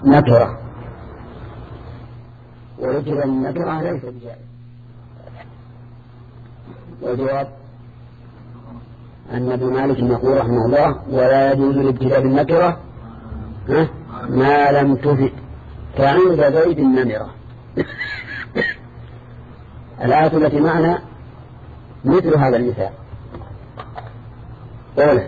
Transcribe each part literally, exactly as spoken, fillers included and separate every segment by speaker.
Speaker 1: نكرة ورجل النكرة ليس بجائز. والجواب أن ابن مالك يقول رحمه الله ولا يجوز الابتداء بالنكرة ما لم تفد كعند زيد النمرة. الآية التي معنا مثل هذا المثال. أولا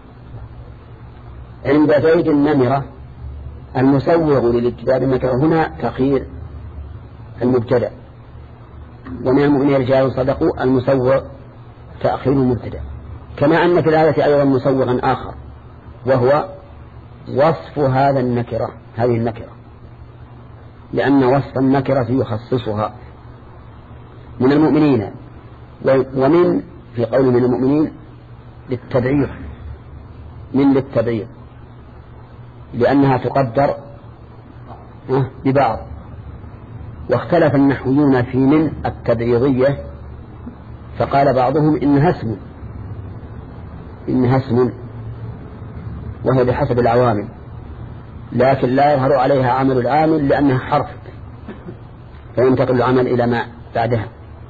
Speaker 1: عند زيد النمرة المسوغ للابتداء بالنكرة هنا تأخير المبتدأ، ومن المؤمنين رجال صدقوا المسوغ تأخير المبتدأ. كما أن في الآية أيضا مسوغا آخر وهو وصف هذا النكرة هذه النكرة، لأن وصف النكرة يخصصها من المؤمنين، ومن في قول من المؤمنين للتبعيض من للتبعيض لأنها تقدر ببعض. واختلف النحويون في من التبعيضية فقال بعضهم إنها اسم إنها اسم وهي بحسب العوامل، لكن لا يظهر عليها عمل العامل لأنها حرف فينتقل العمل إلى ما بعدها.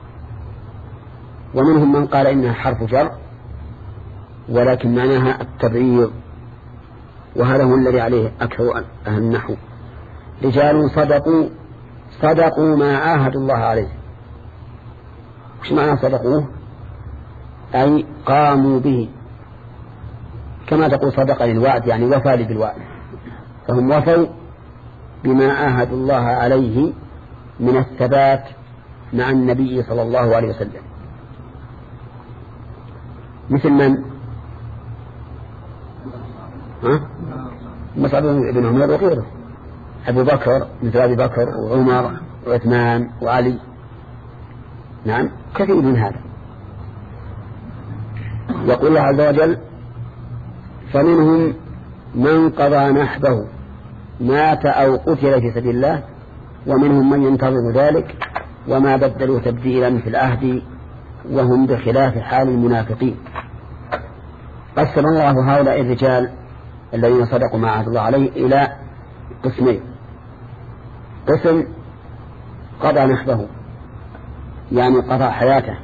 Speaker 1: ومنهم من قال إنها حرف جر ولكن معناها التبعيض، وهذا هو الذي عليه أكثر أهل النحو. رجال صدقوا صدقوا ما عاهدوا الله عليه. وش معنى صدقوه؟ أي قاموا به، كما تقول صدق للوعد يعني وفى لي بالوعد، فهم وفوا بما عاهدوا الله عليه من الثبات مع النبي صلى الله عليه وسلم. مثل من؟ ها؟ مصعب بن عمر وغيره، أبو بكر مثل أبي بكر وعمر وعثمان وعلي. نعم كثير من هذا. يقول الله عز وجل فمنهم من قضى نحبه مات أو قتل في سبيل الله ومنهم من ينتظر ذلك وما بدلوا تبديلا في العهد وهم بخلاف حال المنافقين. قسم الله هؤلاء الرجال الذين صدقوا ما عهد الله عليه إلى قسمين. قسم قضى نحبه يعني قضى حياته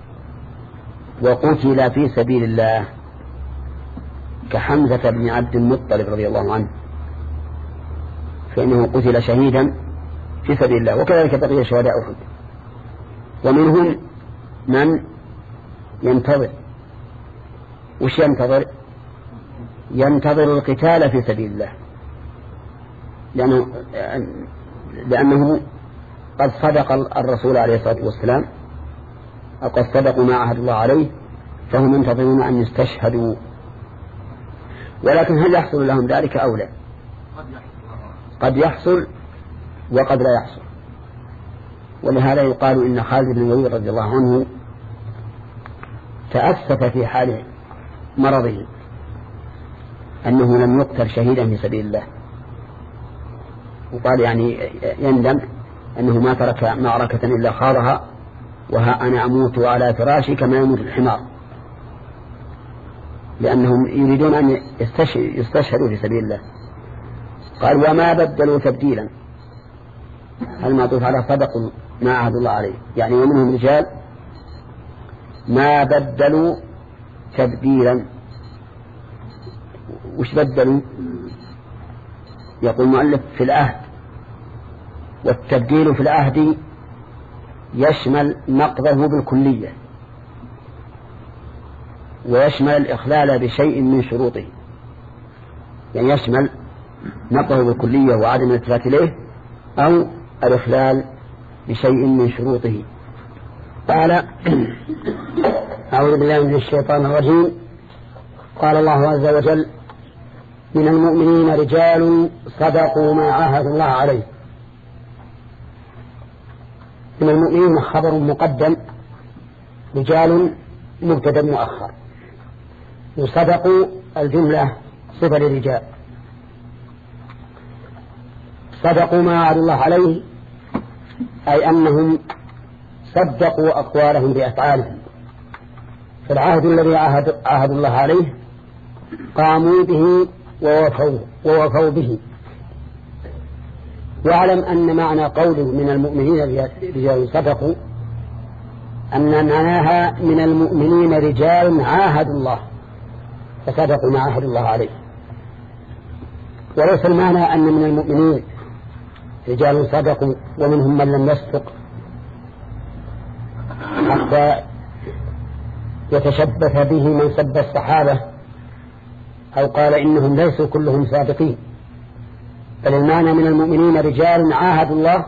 Speaker 1: وقتل في سبيل الله كحمزة بن عبد المطلب رضي الله عنه، فإنه قتل شهيدا في سبيل الله، وكذلك بقي شهداء أحد. ومنهم من ينتظر. وش ينتظر؟ ينتظر القتال في سبيل الله، لأنه, لأنه قد صدق الرسول عليه الصلاة والسلام أو قد صدقوا ما عهد الله عليه، فهم ينتظرون أن يستشهدوا. ولكن هل يحصل لهم ذلك أو لا؟ قد يحصل وقد لا يحصل. ولهذا يقال إن خالد بن الوليد رضي الله عنه تأسف في حال مرضه أنه لم يقتل شهيدا في سبيل الله، وقال يعني يندم أنه ما ترك معركة إلا خاضها وها أنا أموت على فراشي كما يموت الحمار، لأنهم يريدون أن يستشهدوا في سبيل الله. قال وما بدلوا تبديلا، هل معطوف على صدقوا ما عهد الله عليه، يعني ومنهم رجال ما بدلوا تبديلا. وش بدلوا؟ يقول المؤلف في العهد، والتبديل في العهد يشمل نقضه بالكلية ويشمل الإخلال بشيء من شروطه، يعني يشمل نقضه بالكلية وعدم الالتفات إليه أو الإخلال بشيء من شروطه. قال أعوذ بالله من الشيطان الرجيم. قال الله عز وجل من المؤمنين رجال صدقوا ما عاهدوا الله عليه. من المؤمنين خبر مقدم، رجال مبتدأ مؤخر، وصدقوا الجملة صفة للرجال. صدقوا ما عاهدوا الله عليه أي أنهم صدقوا أقوالهم بأفعالهم، فالعهد الذي عاهد, عاهد الله عليه قاموا به ووفوا, ووفوا به. واعلم أن معنى قوله من المؤمنين رجال صدقوا أن معناها من المؤمنين رجال عاهدوا الله فصدقوا ما عاهدوا الله عليه، وليس المعنى أن من المؤمنين رجال صدقوا ومنهم من لم يصدق حتى يتشبث به من سب الصحابة أو قال إنهم ليسوا كلهم صادقين، بل المعنى من المؤمنين رجال عاهدوا الله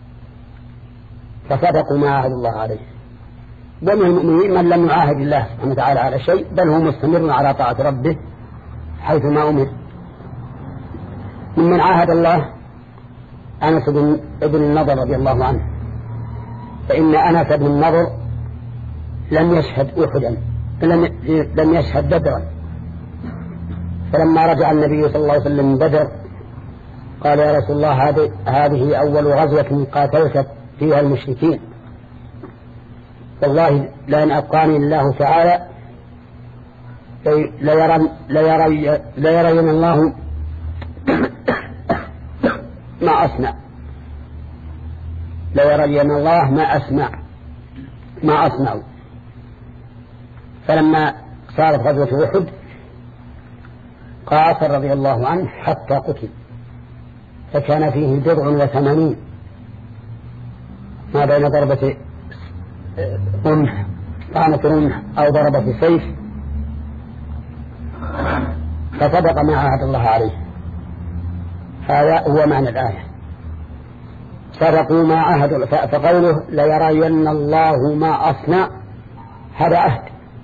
Speaker 1: فصدقوا ما عاهدوا الله عليه، ومن المؤمنين من لم يعاهد الله سبحانه وتعالى على شيء بل هو مستمر على طاعة ربه حيث ما أمر. ممن عاهد الله أنس بن النضر رضي الله عنه، فإن أنس بن النضر لم يشهد أحدا لم يشهد بدرا، فلما رجع النبي صلى الله عليه وسلم من بدر قال يا رسول الله هذه أول غزوة قاتلت فيها المشركين، والله لأن أبقاني الله تعالى ليرين ليري ليري الله ما أصنع ليرين الله ما أسمع ما أصنع. فلما صارت غزوة أحد قاتل رضي الله عنه حتى قتل، فكان فيه بضع وثمانين ما بين ضربة رمح طعنة رمح أو ضربة سيف، فصدق ما عاهد الله عليه. هذا هو معنى الآية، صدقوا ما عاهدوا. فقوله ليرين الله ما أصنع هذا عهد،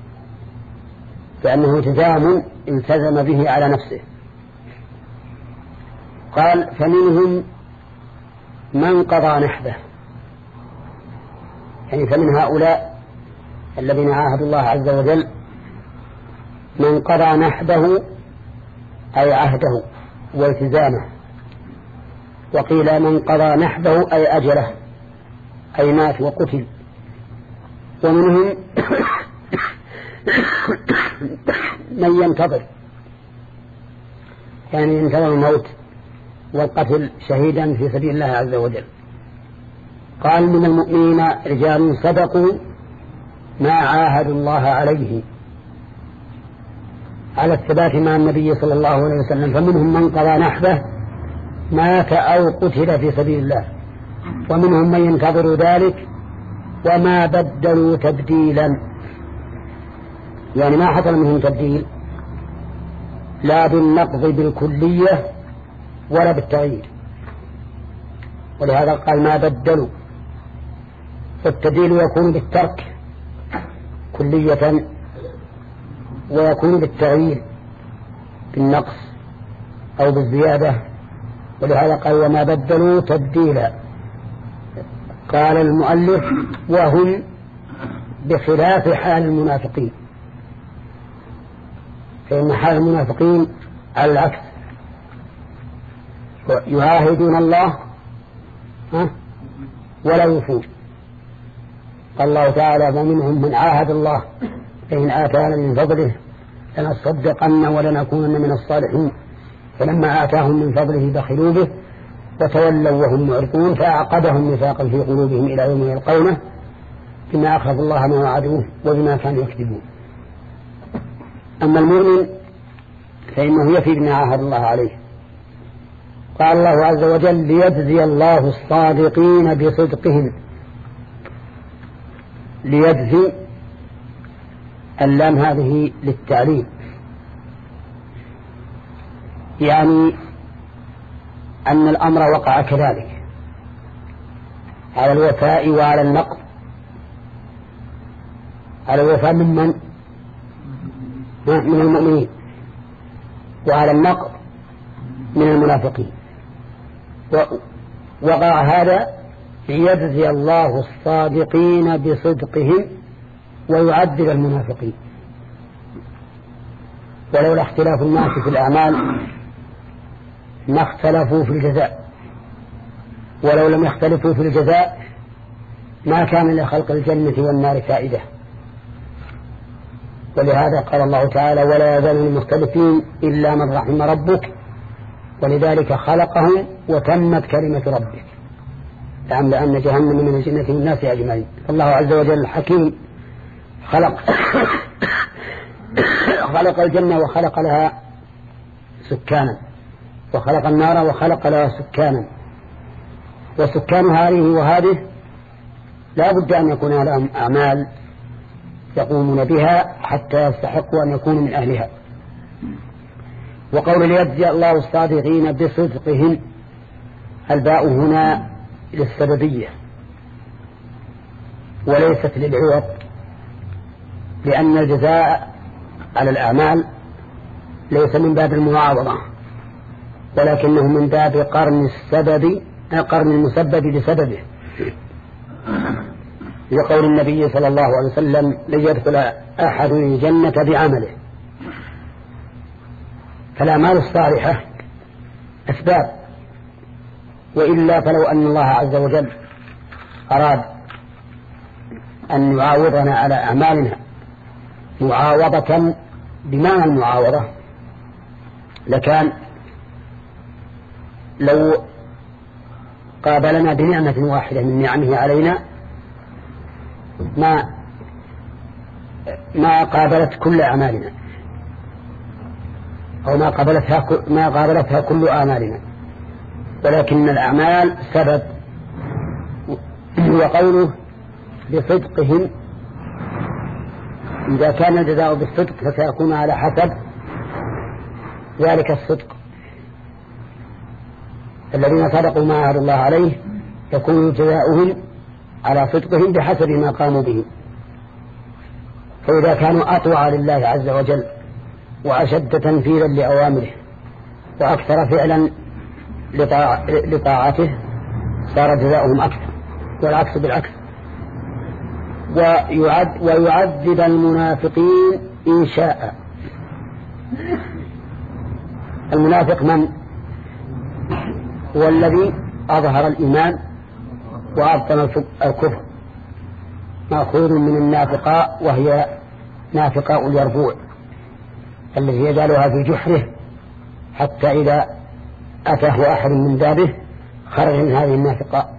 Speaker 1: لأنه التزام التزم به على نفسه. قال فمنهم من قضى نحبه، يعني فمن هؤلاء الذين عاهدوا الله عز وجل من قضى نحبه أي عهده والتزامه، وقيل من قضى نحبه أي أجله أي مات وقتل. ومنهم من ينتظر يعني ينتظر الموت والقتل شهيدا في سبيل الله عز وجل. قال من المؤمنين رجال صدقوا ما عاهدوا الله عليه على الثبات مع النبي صلى الله عليه وسلم، فمنهم من قضى نحبه مات أو قتل في سبيل الله، ومنهم من ينتظر ذلك وما بدلوا تبديلا، يعني ما حصل منهم تبديل لا بالنقض بالكلية ولا بالتغيير، ولهذا قال ما بدلوا. فالتبديل يكون بالترك كلية ويكون بالتغيير بالنقص أو بالزيادة، ولهذا قال وما بدلوا تبديلا. قال المؤلف وهم بخلاف حال المنافقين، فإن حال المنافقين على العكس، يعاهدون الله ولا يوفون. قال الله تعالى ومنهم من عاهد الله فإن آتانا من فضله لنصدقن ولنكونن من الصالحين، فلما آتاهم من فضله بخلوا به وتولوا وهم معرضون فأعقدهم نفاقا في قلوبهم إلى يوم يلقونه بما أخذ الله ما وعدوه وبما كانوا يكذبون. أما المؤمن فإنه يفي بما عاهد الله عليه. قال الله عز وجل ليجزي الله الصادقين بصدقهم. ليجزي اللام هذه للتعليم، يعني أن الأمر وقع كذلك على الوفاء وعلى النقض. على الوفاء من من؟ من المؤمنين، وعلى النقض من المنافقين. وقع هذا ليجزي الله الصادقين بصدقهم ويعذب المنافقين. ولولا اختلاف الناس في الأعمال ما اختلفوا في الجزاء، ولو لم يختلفوا في الجزاء ما كان لخلق الجنة والنار فائدة. ولهذا قال الله تعالى ولا يزال المختلفين إلا من رحم ربك، ولذلك خلقهم وتمت كلمة ربك لأملأن جهنم من الجنة والناس أجمعين. فالله عز وجل الحكيم خلق خلق الجنة وخلق لها سكانا، وخلق النار وخلق لها سكانا، وسكان هذه وهذه لا بد أن يكون لهم أعمال يقومون بها حتى يستحقوا أن يكونوا من أهلها. وقول ليجزي الله الصادقين بصدقهم، الباء هنا للسببية وليست للعوض، لأن الجزاء على الأعمال ليس من باب المعاوضة ولكنه من باب قرن السبب قرن المسبب بسببه، لقول النبي صلى الله عليه وسلم ليدخل أحد الجنة بعمله. فالأعمال الصالحة أسباب، وإلا فلو أن الله عز وجل أراد أن يعاوضنا على أعمالنا معاوضة بمعنى المعاوضة لكان لو قابلنا بنعمة واحدة من نعمه علينا ما ما قابلت كل أعمالنا، أو ما قابلتها ما قابلتها كل أعمالنا، ولكن الأعمال سبب. وقوله بصدقهم، إذا كان الجزاء بالصدق فسيكون على حسب ذلك الصدق. الذين صدقوا ما عهد الله عليه يكون جزاؤهم على صدقهم بحسب ما قاموا به. فإذا كانوا أطوع لله عز وجل وأشد تنفيذا لأوامره وأكثر فعلا لطاع... لطاعته صار جزاؤهم أكثر، والعكس بالعكس. ويعد ويعذب المنافقين إن شاء. المنافق من هو الذي أظهر الإيمان وأبطن الكفر، مأخوذ من النافقاء، وهي نافقاء اليربوع الذي يجعلها في جحره حتى إذا أتاه أحد من بابه خرج من هذه النافقاء.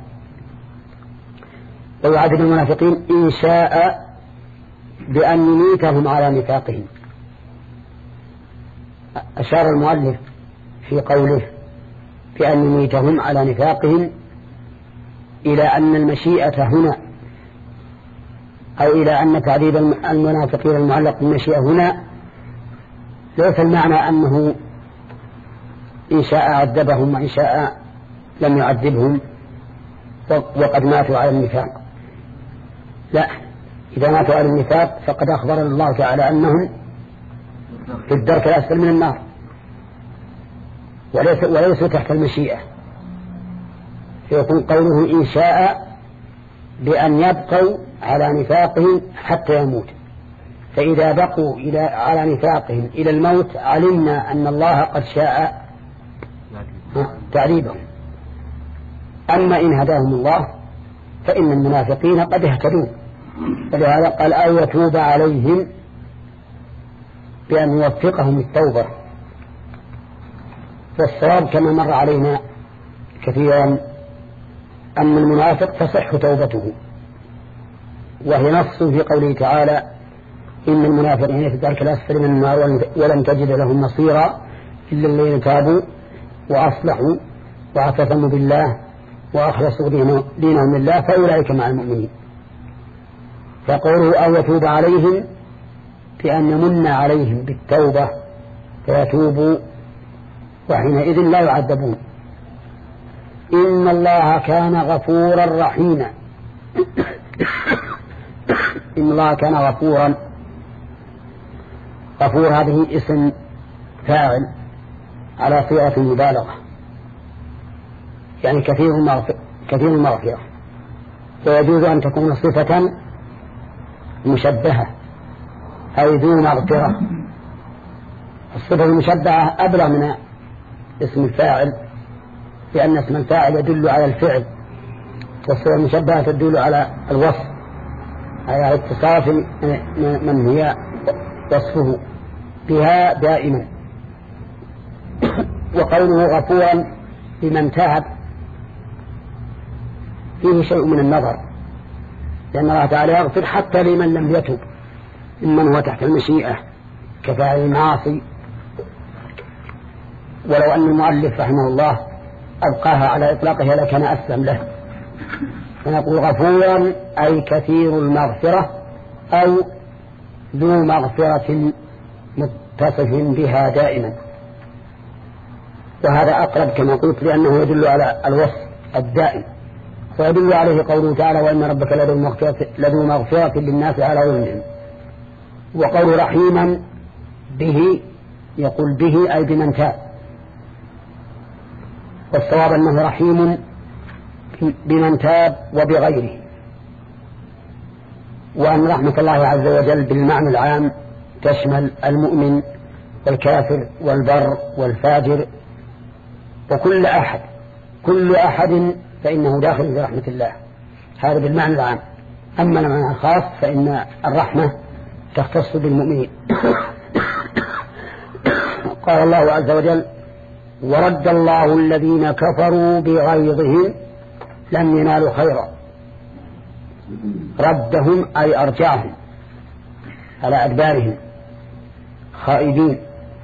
Speaker 1: ويعذب المنافقين إن شاء بأن يميتهم على نفاقهم. أشار المؤلف في قوله بأن يميتهم على نفاقهم إلى أن المشيئة هنا، أو إلى أن تعذيب المنافقين المعلق بالمشيئة هنا ليس المعنى أنه إن شاء عذبهم وإن شاء لم يعذبهم وقد ماتوا على النفاق. لا، إذا ماتوا على النفاق فقد أخبر الله تعالى أنهم في الدرك الأسفل من النار وليس وليسوا تحت المشيئة. فيكون قوله إن شاء بأن يبقوا على نفاقهم حتى يموت. فإذا بقوا إلى على نفاقهم إلى الموت علمنا أن الله قد شاء تعذيبهم. أما إن هداهم الله فإن المنافقين قد اهتدوا، فلهذا قال أو يتوب عليهم بأن يوفقهم التوبة. والصواب كما مر علينا كثيرا أن المنافق تصح توبته، وهي نص في قوله تعالى إن المنافقين في الدرك الأسفل من النار ولن تجد لهم نصيرا إلا الذين تابوا وأصلحوا واعتصموا بالله وأخلصوا دينهم لله فأولئك مع المؤمنين. فقوله أو يتوب عليهم بأن يمن عليهم بالتوبة فيتوبوا وحينئذ لا يعذبون. إن الله كان غفورا رحيما. إن الله كان غفورا. غفور هذه اسم فاعل على صيغة المبالغة، يعني كثير المغفرة، كثير المغفرة. ويجوز أن تكون صفة مشبهة أي ذو مغفرة. الصفة المشبهة أبلغ من اسم الفاعل، لأن اسم الفاعل يدل على الفعل، والصفة المشبهة تدل على الوصف، على اتصاف من هي وصفه بها دائما. وقوله غفورا بمن تاب فيه شيء من النظر، لأن الله تعالى يغفر حتى لمن لم يتب ممن هو تحت المشيئة كفاعل المعاصي. ولو أن المؤلف رحمه الله أبقاها على إطلاقها لكان أسلم له، فنقول غفورا أي كثير المغفرة أو ذو مغفرة متصف بها دائما. وهذا أقرب كما قلت لأنه يدل على الوصف الدائم، ويدل عليه قوله تعالى وإن ربك لذو مغفرة, لذو مغفرة للناس على ظلمهم. وقول رحيما به يقول به أي بمن تاب، والصواب أنه رحيم بمن تاب وبغيره، وأن رحمة الله عز وجل بالمعنى العام تشمل المؤمن والكافر والبر والفاجر وكل أحد، كل أحد فإنه داخل في رحمة الله، هذا بالمعنى العام. أما المعنى الخاص فإن الرحمة تختص بالمؤمنين. قال الله عز وجل ورد الله الذين كفروا بغيظهم لم ينالوا خيرا، ردهم أي أرجعهم على أدبارهم خائبين.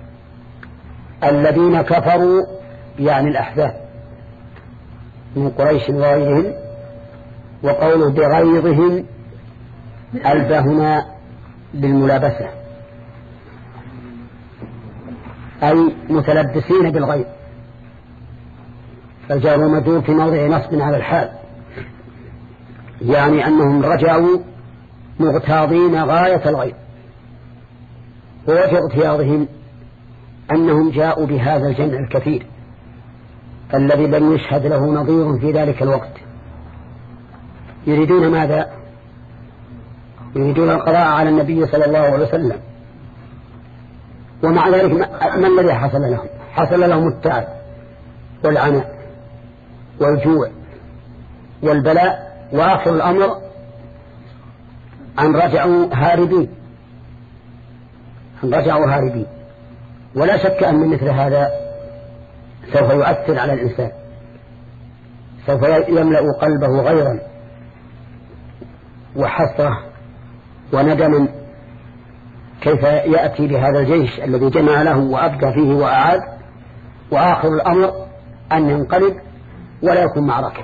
Speaker 1: الذين كفروا يعني الأحزاب من قريش وغيرهم، وقوله بغيظهم ألبى هنا بالملابسة أي متلبسين بالغيظ، فالجار ومجرور في موضع نصب على الحال، يعني أنهم رجعوا مغتاظين غاية الغيظ. ووجه اغتياظهم أنهم جاءوا بهذا الجمع الكثير الذي لم يشهد له نظير في ذلك الوقت، يريدون ماذا؟ يريدون القضاء على النبي صلى الله عليه وسلم. ومع ذلك ما الذي حصل لهم؟ حصل لهم التعب والعناء والجوع والبلاء، وآخر الأمر أن رجعوا هاربين، أن رجعوا هاربين. ولا شك أن مثل هذا سوف يؤثر على الإنسان، سوف يملأ قلبه غيرا وحسرة وندما كيف يأتي بهذا الجيش الذي جمع له وأبقى فيه وأعاد، وآخر الأمر أن ينقلب ولا يكون معركة.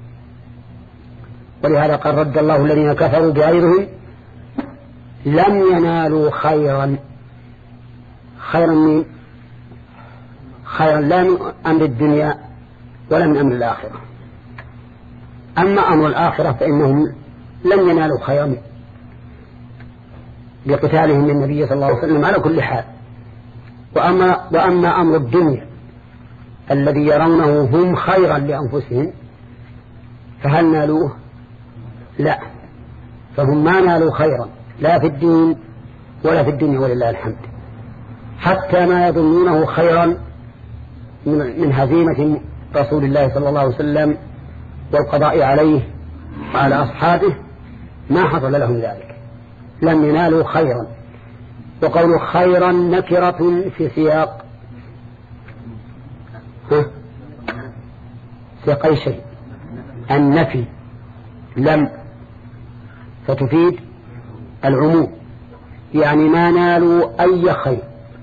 Speaker 1: ولهذا قال رد الله الذين كفروا بغيظهم لم ينالوا خيرا. خيرا من خيرا لا من أمر الدنيا ولا من أمر الآخرة. أما أمر الآخرة فإنهم لم ينالوا خيرا بقتالهم للنبي صلى الله عليه وسلم على كل حال. وأما, وأما أمر الدنيا الذي يرونه هم خيرا لأنفسهم فهل نالوه؟ لا، فهم ما نالوا خيرا لا في الدين ولا في الدنيا ولله الحمد، حتى ما يظنونه خيرا من هزيمة رسول الله صلى الله عليه وسلم والقضاء عليه وعلى أصحابه ما حصل لهم ذلك، لم ينالوا خيرا. وقول خيرا نكرة في سياق سياق أي شيء، النفي لم فتفيد العموم، يعني ما نالوا أي خير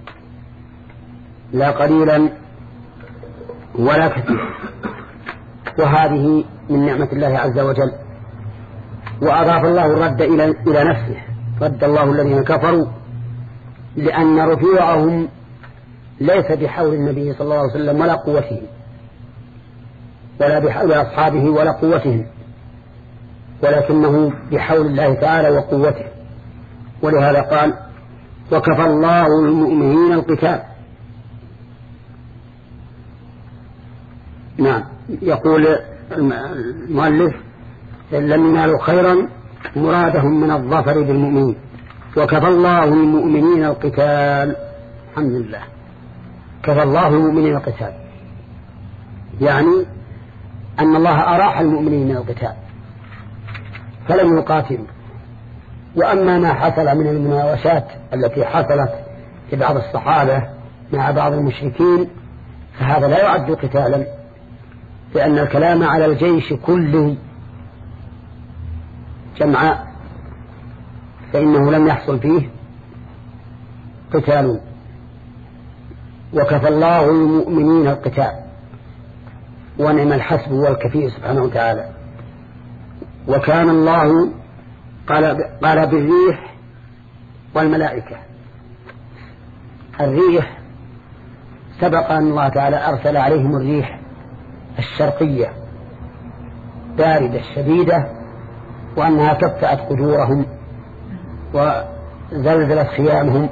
Speaker 1: لا قليلا ولا كثير. وهذه من نعمة الله عز وجل. وأضاف الله الرد إلى إلى نفسه، رد الله الذين كفروا، لأن رجوعهم ليس بحول النبي صلى الله عليه وسلم ولا قوته، ولا بحول أصحابه ولا قوتهم، ولكنه بحول الله تعالى وقوته. ولهذا قال وكفى الله المؤمنين القتال. نعم، يقول المؤلف لم ينالوا خيرا مرادهم من الظفر بالمؤمنين، وكفى الله المؤمنين القتال. الحمد لله، كفى الله المؤمنين القتال، يعني أن الله أراح المؤمنين من القتال فلم يقاتلوا. وأما ما حصل من المناوشات التي حصلت لبعض الصحابة مع بعض المشركين فهذا لا يعد قتالا، لأن الكلام على الجيش كله جمعاء فإنه لم يحصل فيه قتال، وكفى الله المؤمنين القتال ونعم الحسب والكفيل سبحانه وتعالى. وكان الله قال, قال بالريح والملائكة. الريح سبق أن الله تعالى أرسل عليهم الريح الشرقية باردة شديدة، وأنها كفأت قدورهم وزلزلت خيامهم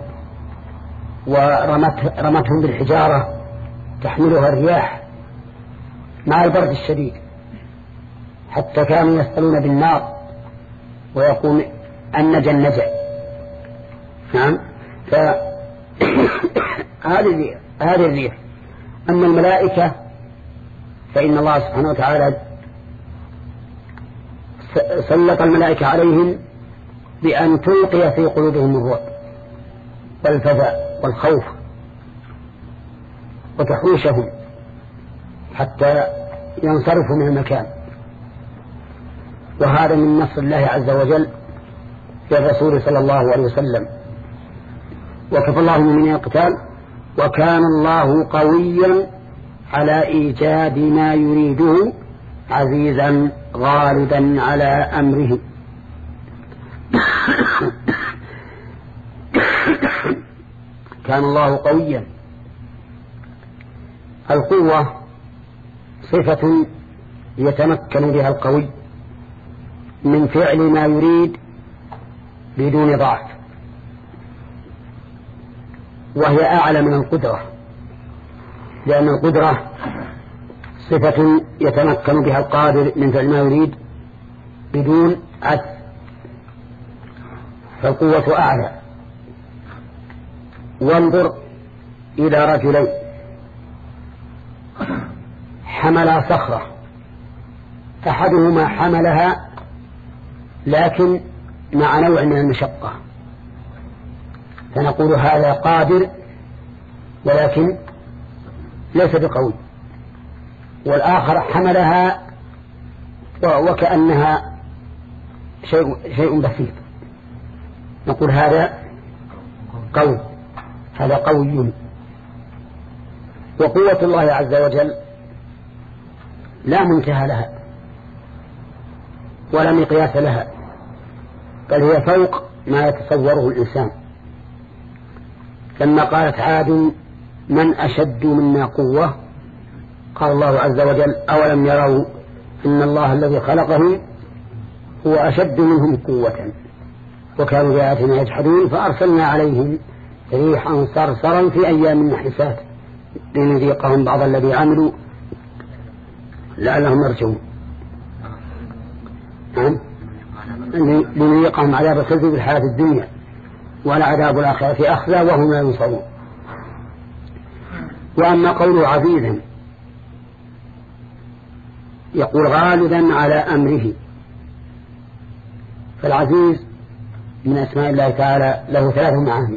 Speaker 1: ورمت رمتهم بالحجارة تحملها الرياح مع البرد الشديد، حتى كانوا يسألون بالنار ويقول النجا النجا. نعم. فهذه هذه الريح. أما الملائكة فإن الله سبحانه وتعالى سلط الملائكة عليهم بأن تلقي في قلوبهم الرعب والفزع والخوف وتحوشهم حتى ينصرفوا من المكان. وهذا من نصر الله عز وجل للرسول صلى الله عليه وسلم. وكفى الله المؤمنين القتال وكان الله قويا على إيجاد ما يريده عزيزا غالبا على أمره. كان الله قويا. القوة صفة يتمكن بها القوي من فعل ما يريد بدون ضعف، وهي أعلى من القدرة، لأن القدرة صفة يتمكن بها القادر من فعل ما يريد بدون عجز، فالقوة أعلى. وانظر إلى رجلين حملا صخرة، أحدهما حملها لكن مع نوع من المشقة، فنقول هذا قادر ولكن ليس بقوي، والآخر حملها وكأنها شيء, شيء بسيط، نقول هذا قوي، هذا قوي. وقوة الله عز وجل لا منتهى لها ولا مقياس لها، بل هي فوق ما يتصوره الإنسان. لما قالت عاد من أشد منا قوة، قال الله عز وجل أولم يروا إن الله الذي خلقهم هو أشد منهم قوة وكانوا بآياتنا يجحدون فأرسلنا عليهم ريحا صرصرا في أيام نحسات لنذيقهم بعض الذي عملوا لعلهم يرجعون. نعم، لنذيقهم عذاب الخزي بالحياة الدنيا والعذاب الآخرة أخزى وهم لا ينصرون. وأما قوله عزيزا يقول غالبا على أمره، فالعزيز من أسماء الله تعالى له ثلاث معاني: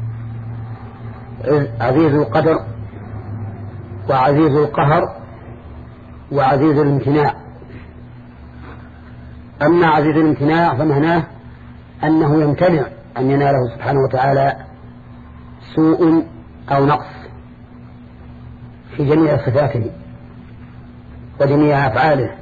Speaker 1: عزيز القدر وعزيز القهر وعزيز الامتناع. أما عزيز الامتناع فمعناه أنه يمتنع أن يناله سبحانه وتعالى سوء أو نقص في جميع صفاته وجميع أفعاله.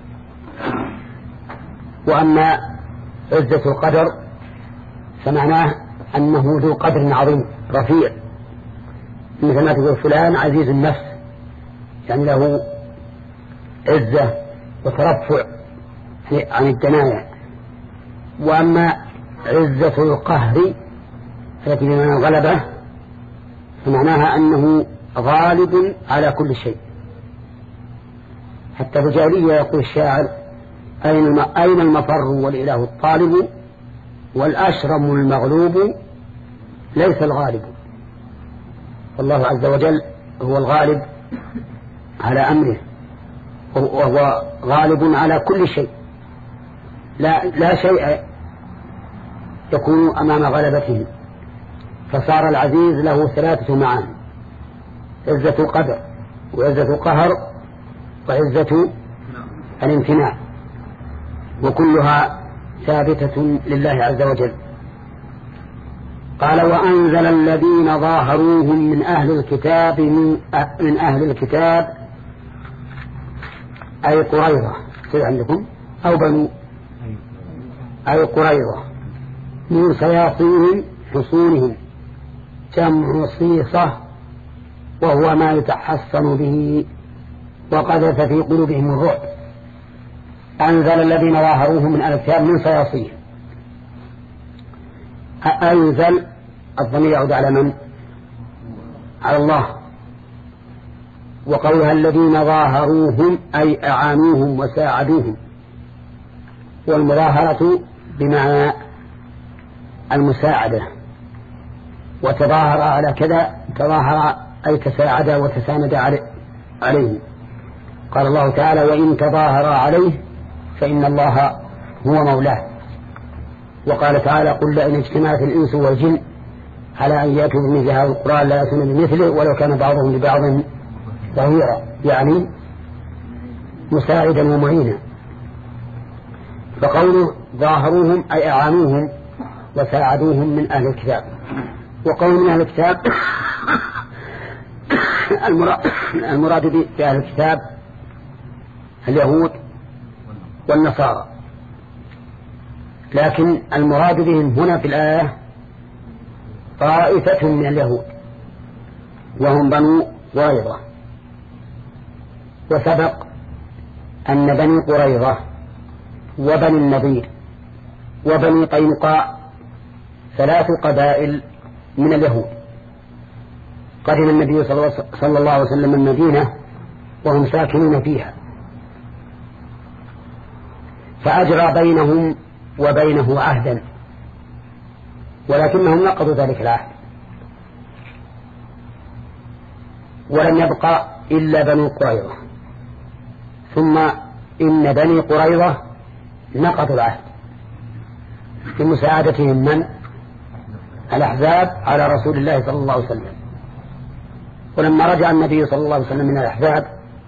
Speaker 1: وأما عزة القدر فمعناه أنه ذو قدر عظيم رفيع، مثل ما تقول فلان عزيز النفس، يعني له عزة وترفع عن الدنايا. وأما عزة القهر التي بمعنى الغلبة فمعناها أنه غالب على كل شيء. حتى الجاهلية يقول الشاعر أين المفر والإله الطالب والأشرم المغلوب ليس الغالب. والله عز وجل هو الغالب على أمره، وهو غالب على كل شيء، لا, لا شيء يكون أمام غلبته. فصار العزيز له ثلاثة معاني: عزة القدر وعزة القهر وعزة الامتناع، وكلها ثابتة لله عز وجل. قال وأنزل الذين ظاهروهم من أهل الكتاب من أهل الكتاب أي قريظة عندكم أو بنو أي قريظة من صياصيهم حصونهم جمع صيصة وهو ما يتحصن به وقذف في قلوبهم الرعب. أنزل الذين ظاهروهم من أهل الكتاب من صياصيهم. أنزل الضمير يعود على من؟ على الله. وقولها الذين ظاهروهم أي أعانوهم وساعدوهم، والمظاهرة بمعنى المساعدة، وتظاهر على كذا تظاهر أي تساعد وتساند عليه. قال الله تعالى وإن تظاهر عليه فإن الله هو مولاه. وقال تعالى قل لئن اجتمعت الإنس والجن على أن يأتوا بمثل هذا القرآن لا يأتون بمثله ولو كان بعضهم لبعض ظهيرا، يعني مساعدا ومعينا. فقوله ظاهروهم أي أعانوهم وساعدوهم من أهل الكتاب. وقول من أهل الكتاب المراد بأهل الكتاب اليهود والنصارى، لكن المراد بهم هنا في الآية طائفة من اليهود وهم بنو قريظة. وسبق أن بني قريظة وبني النضير وبني قينقاع ثلاث قبائل من اليهود. قدم النبي صلى الله عليه وسلم المدينة وهم ساكنون فيها، فأجرى بينهم وبينه عهدا، ولكنهم نقضوا ذلك العهد، ولم يبقى إلا بنو قريظة. ثم إن بني قريظة نقضوا العهد بمساعدتهم من؟ الأحزاب على رسول الله صلى الله عليه وسلم. ولما رجع النبي صلى الله عليه وسلم من الأحزاب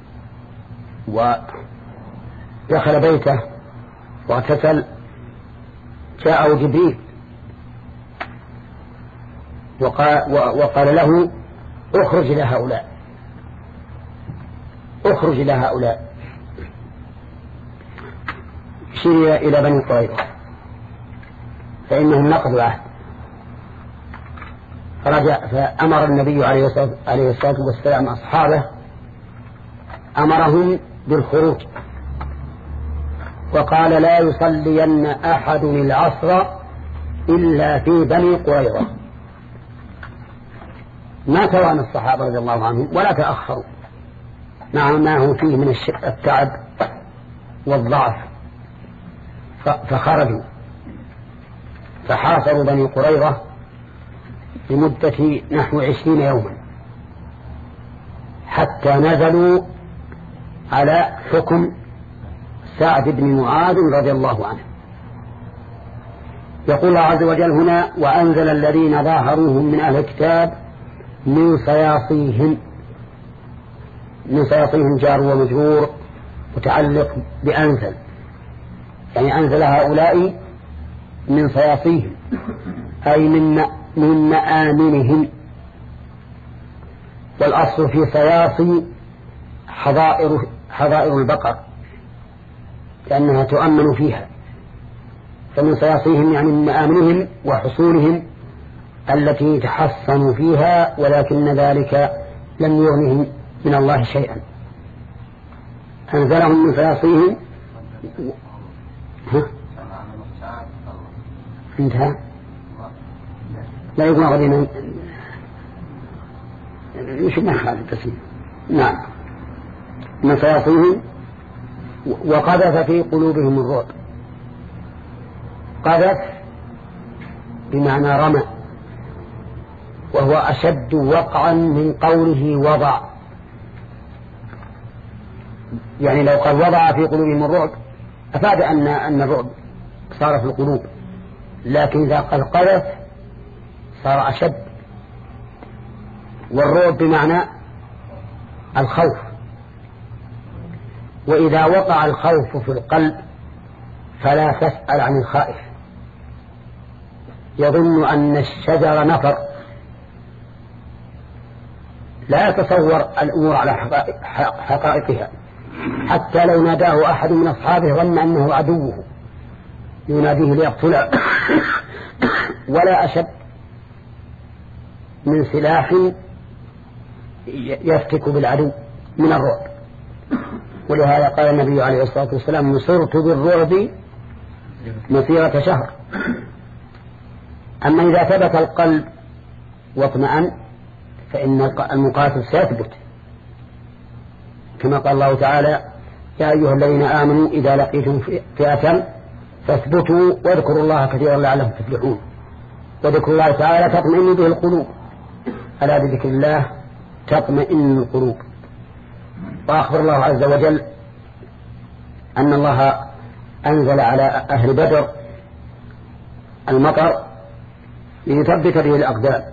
Speaker 1: ودخل بيته واغتسل جاءه جبريل وقال, وقال له اخرج إلى هؤلاء اخرج إلى هؤلاء شير إلى بني قريظة فإنهم نقضوا العهد. فرجع فأمر النبي عليه الصلاة والسلام أصحابه أمرهم بالخروج، وقال لا يصلين أحد العصر إلا في بني قريظة. ما توان الصحابة رضي الله عنهم ولا تأخروا مع ما هو فيه من التعب والضعف، فخرجوا فحاصروا بني قريظة لمدة نحو عشرين يوما حتى نزلوا على حكم سعد بن معاذ رضي الله عنه. يقول الله عز وجل هنا وأنزل الذين ظاهروهم من أهل الكتاب من صياصيهم. من صياصيهم جار ومجرور متعلق بأنزل، يعني أنزل هؤلاء من صياصيهم أي من من مآمنهم. والأصل في صياصي حظائر حظائر البقر لأنها تؤمن فيها، فمن صياصيهم يعني من مآمنهم وحصولهم التي تحصنوا فيها، ولكن ذلك لم يغنهم من الله شيئا. أنزلهم من صياصيهم. ها؟ انتهى. لا يقول غدنا مش نخل التسمية. نعم من صياصيهم وقذف في قلوبهم الرعب. قذف بمعنى رمى، وهو أشد وقعا من قوله وضع. يعني لو قال وضع في قلوبهم الرعب أفاد أن أن الرعب صار في القلوب، لكن إذا قال قذف صار أشد. والرعب بمعنى الخوف. وإذا وقع الخوف في القلب فلا تسأل عن الخائف، يظن أن الشجر نفر، لا يتصور الأمور على حقائقها، حتى لو ناداه أحد من أصحابه ظن أنه عدوه يناديه ليقتله، ولا أشد من سلاح يفتك بالعدو من الرعب. ولهذا قال النبي عليه الصلاة والسلام: نصرت بالرعب مسيرة شهر. أما إذا ثبت القلب واطمأن فإن المقاتل سيثبت، كما قال الله تعالى: يا أيها الذين آمنوا إذا لقيتم فئة فاثبتوا واذكروا الله كثيرا لعلكم تفلحون. وذكر الله تعالى تطمئن به القلوب، ألا بذكر الله تطمئن القلوب. وأخبر الله عز وجل أن الله أنزل على أهل بدر المطر ليثبت به الأقدام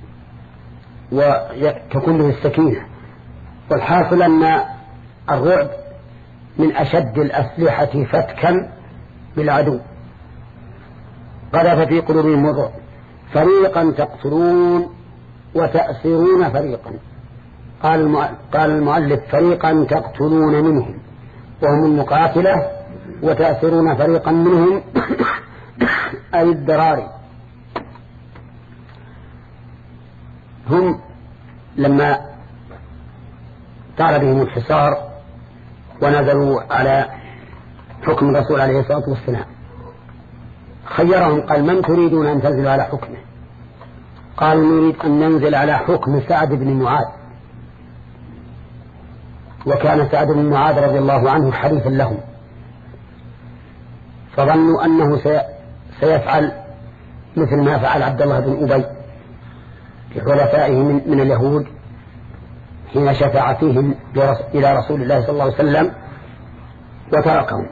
Speaker 1: وتكون به السكينة. والحاصل أن الرعب من أشد الأسلحة فتكا بالعدو، قذف في قلوبهم الرعب، فريقا تقتلون وتأسرون فريقا. قال المؤلف: فريقا تقتلون منهم وهم المقاتلة، وتأسرون فريقا منهم أي الذراري. هم لما طال بهم الحصار ونزلوا على حكم الرسول عليه الصلاة والسلام خيرهم، قال: من تريدون أن تنزلوا على حكمه؟ قالوا: نريد أن ننزل على حكم سعد بن معاذ. وكان سعد بن معاذ رضي الله عنه حليفا لهم، فظنوا أنه سيفعل مثل ما فعل عبد الله بن أبي في خلفائه من اليهود حين شفع فيهم إلى رسول الله صلى الله عليه وسلم وتركهم.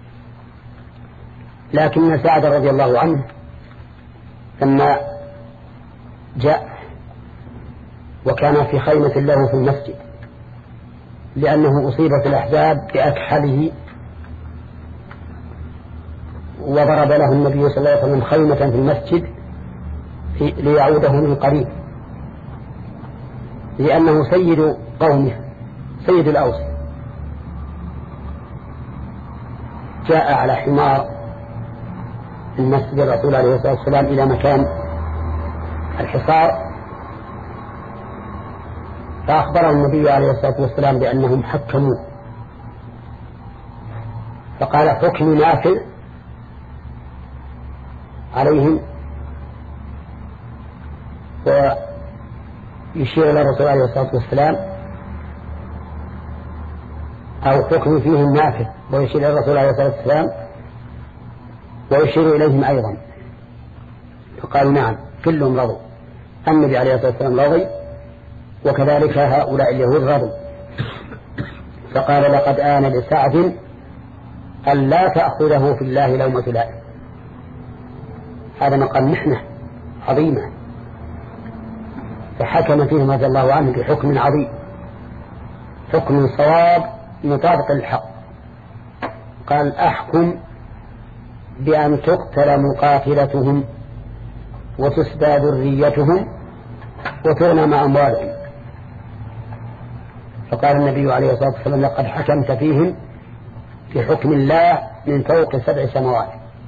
Speaker 1: لكن سعد رضي الله عنه لما جاء وكان في خيمة له في المسجد، لأنه أصيب في الأحزاب بأكحله، وضرب له النبي صلى الله عليه وسلم خيمة في المسجد ليعوده من قريب، لأنه سيد قومه سيد الأوس. جاء على حمار المسجد الرسول عليه الصلاة والسلام إلى مكان الحصار، فأخبره النبي عليه الصلاة والسلام بأنهم حكموا، فقال: حكم نافذ عليهم، ويشير إلى الرسول عليه الصلاة والسلام، أو حكم فيهم نافذ ويشير إلى الرسول عليه الصلاة والسلام ويشير إليهم أيضا. فقالوا: نعم، كلهم رضوا. النبي عليه الصلاة والسلام رضي، وكذلك هؤلاء اليهود رضوا. فقال: لقد آن لسعد أن لا تأخذه في الله لومة لائم. هذا مقام محنة عظيمة، فحكم فيهم رضي الله عنه بحكم عظيم، حكم صواب مطابق للحق. قال: أحكم بأن تقتل مقاتلتهم وتسبى ذريتهم وتغنم أموالهم. فقال النبي عليه الصلاة والسلام: لقد حكمت فيهم في حكم الله من فوق سبع سماوات.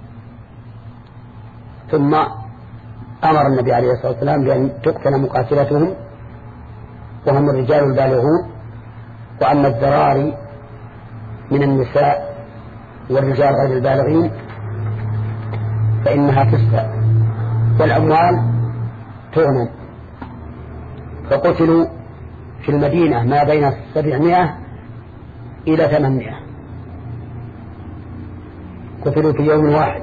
Speaker 1: ثم أمر النبي عليه الصلاة والسلام بأن تقتل مقاتلتهم وهم الرجال البالغون، وأما الذراري من النساء والرجال غير البالغين فإنها تسبى، والأموال تغنم. فقتلوا في المدينة ما بين سبعمائة إلى ثمانمائة، قتلوا في يوم واحد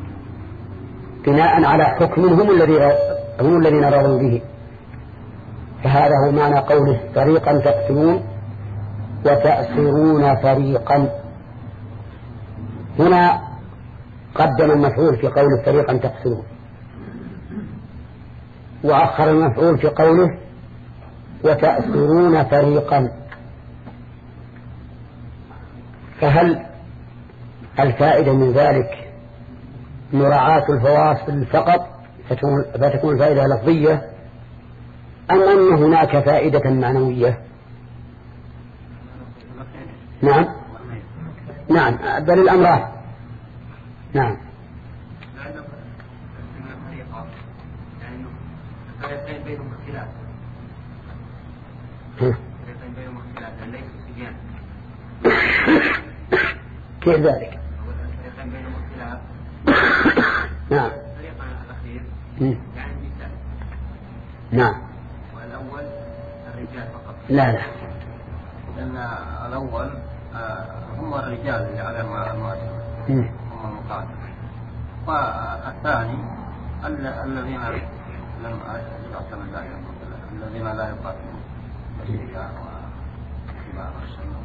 Speaker 1: بناء على حكم هم الذين هم الذين رضوا به. فهذا هو معنى قوله: فريقا تقتلون وتأسرون فريقا. هنا قدم المفعول في قوله فريقا تقتلون، وأخر المفعول في قوله وتأسرون فريقا. فهل الفائدة من ذلك مراعاة الفواصل فقط فتكون الفائدة لفظية، أم أن هناك فائدة معنوية؟ نعم نعم بل الأمران. نعم
Speaker 2: بينهم اختلاف بينهم اختلاف لأن ليسوا سجيان.
Speaker 1: كيف ذلك؟
Speaker 2: الفريقين بينهم اختلاف.
Speaker 1: نعم.
Speaker 2: الفريق الأخير يعني النساء.
Speaker 1: نعم.
Speaker 2: والأول الرجال فقط.
Speaker 1: لا لا.
Speaker 2: لأن الأول هم الرجال اللي على المؤسسة هم المقاتل، والثاني الذين لم يعتمد عليهم الذين لا يقاتلون الشركاء وكبار السنة.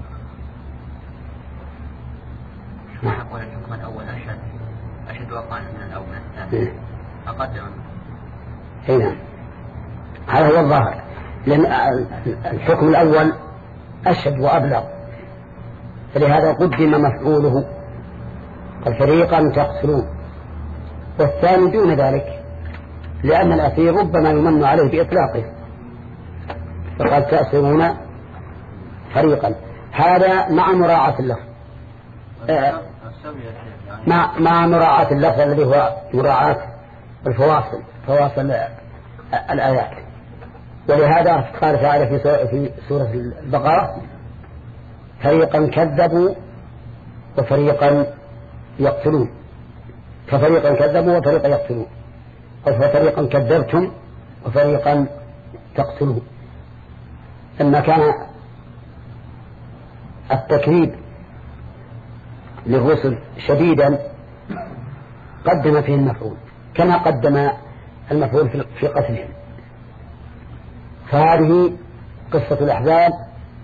Speaker 2: نقول الحكم الأول أشد أشد وقعا من الأول الثاني أقدم.
Speaker 1: نعم هذا هو الظاهر، لأن الحكم الأول أشد وأبلغ، فلهذا قدم مفعوله الفريقا تقتلون، والثاني دون ذلك لأن الأسير ربما يمن عليه بإطلاقه، فقد تأسرون فريقا. هذا مع مراعاة اللفظ آه مع, مع مراعاة اللفظ الذي هو مراعاة الفواصل فواصل الآيات. ولهذا قال تعالى في سورة البقرة فريقا كذبوا وفريقا يقتلون، ففريقا كذبوا وفريقا يقتلون، أو ففريقا كذبتم وفريقا تقتلون. لما كان التكذيب للرسل شديدا قدم فيه المفعول كما قدم المفعول في قتلهم. فهذه قصة الأحزاب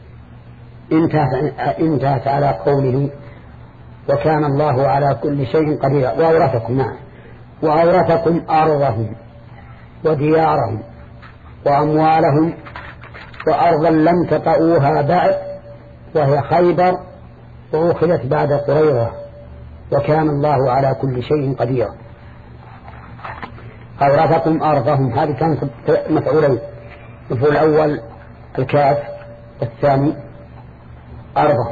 Speaker 1: انتهت على قوله وكان الله على كل شيء قدير وأورثكم معه وأورثكم أرضهم وديارهم وأموالهم وأرضا لم تطئوها بعد وهي خيبر وأخذت بعد قريظة وكان الله على كل شيء قدير. أورثكم أرضهم هذه كانت مفعولين، المفعول الأول الكاف والثاني أرضهم،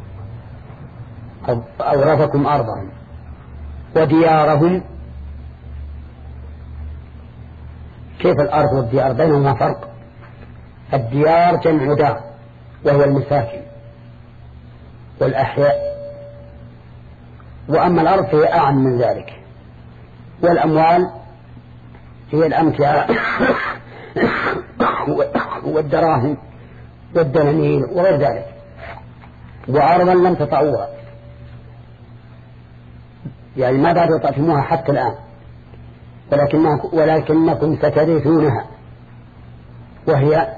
Speaker 1: أورثكم أرضهم وديارهم. كيف الأرض والديار بينهما فرق؟ الديار جمع دار وهو المساكن والأحياء، وأما الأرض فهي أعم من ذلك، والأموال هي الأمتعة والدراهم والدنانير وغير ذلك. وأرضا لم تطعوها يعني ما بعد وطأتموها حتى الآن، ولكنكم سترثونها وهي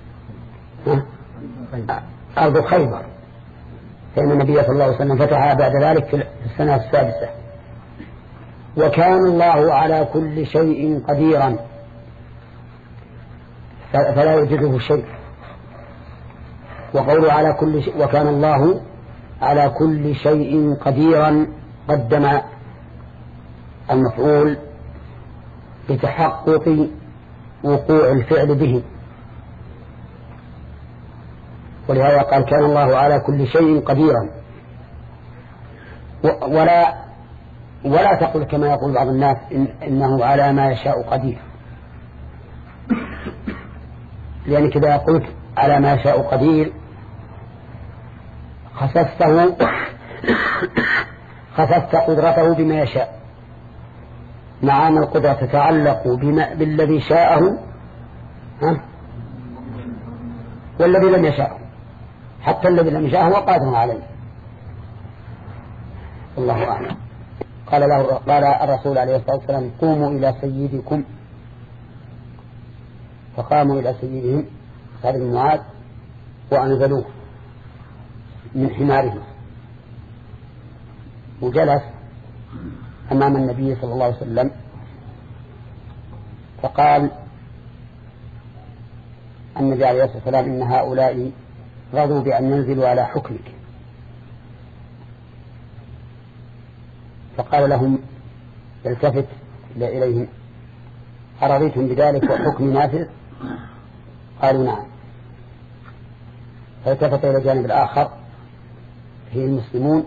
Speaker 1: أرض خيبر، فإن النبي صلى الله عليه وسلم فتحها بعد ذلك في السنة السادسة. وكان الله على كل شيء قديرا فلا يوجده شيء. وقوله على كل شيء وكان الله على كل شيء قديرا قدم المفعول بتحقق وقوع الفعل به، ولهذا قال كان الله على كل شيء قديرا. ولا ولا تقل كما يقول بعض الناس إن إنه على ما يشاء قدير، لأن كذا قلت على ما يشاء قدير خصصته خصصت قدرته بما يشاء، مع أن القدرة تتعلق بما بالذي شاءه ها والذي لم يشاءه، حتى الذي لم يشاءه هو قادر عليه. الله أعلم. قال له قال الرسول عليه الصلاة والسلام قوموا إلى سيدكم، فقاموا إلى سيدهم سعد بن معاذ وأنزلوه من حماره وجلس أمام النبي صلى الله عليه وسلم، فقال النبي عليه الصلاة والسلام إن هؤلاء رضوا بأن ينزلوا على حكمك فقال لهم يلتفت إليهم أرضيتم بذلك وحكم نافذ؟ قالوا نعم. فالتفت إلى الجانب الآخر هي المسلمون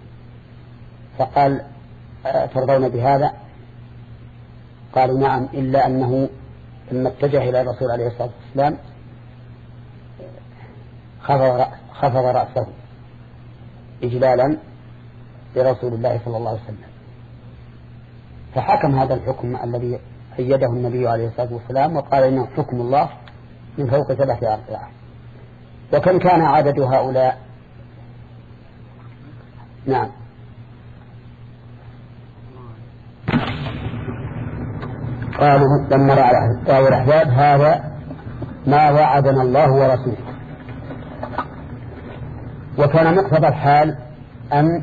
Speaker 1: فقال ترضون بهذا؟ قالوا نعم، إلا أنه لما اتجه إلى الرسول عليه الصلاة والسلام خفض رأسه إجلالا لرسول الله صلى الله عليه وسلم. فحكم هذا الحكم الذي أيده النبي عليه الصلاة والسلام وقال إنه حكم الله من فوق ثلاث أرباع. وكم كان عدد هؤلاء؟ نعم، قالوا لما رأوا الأحزاب هذا ما وعدنا الله ورسوله. وكان مقتضى الحال أن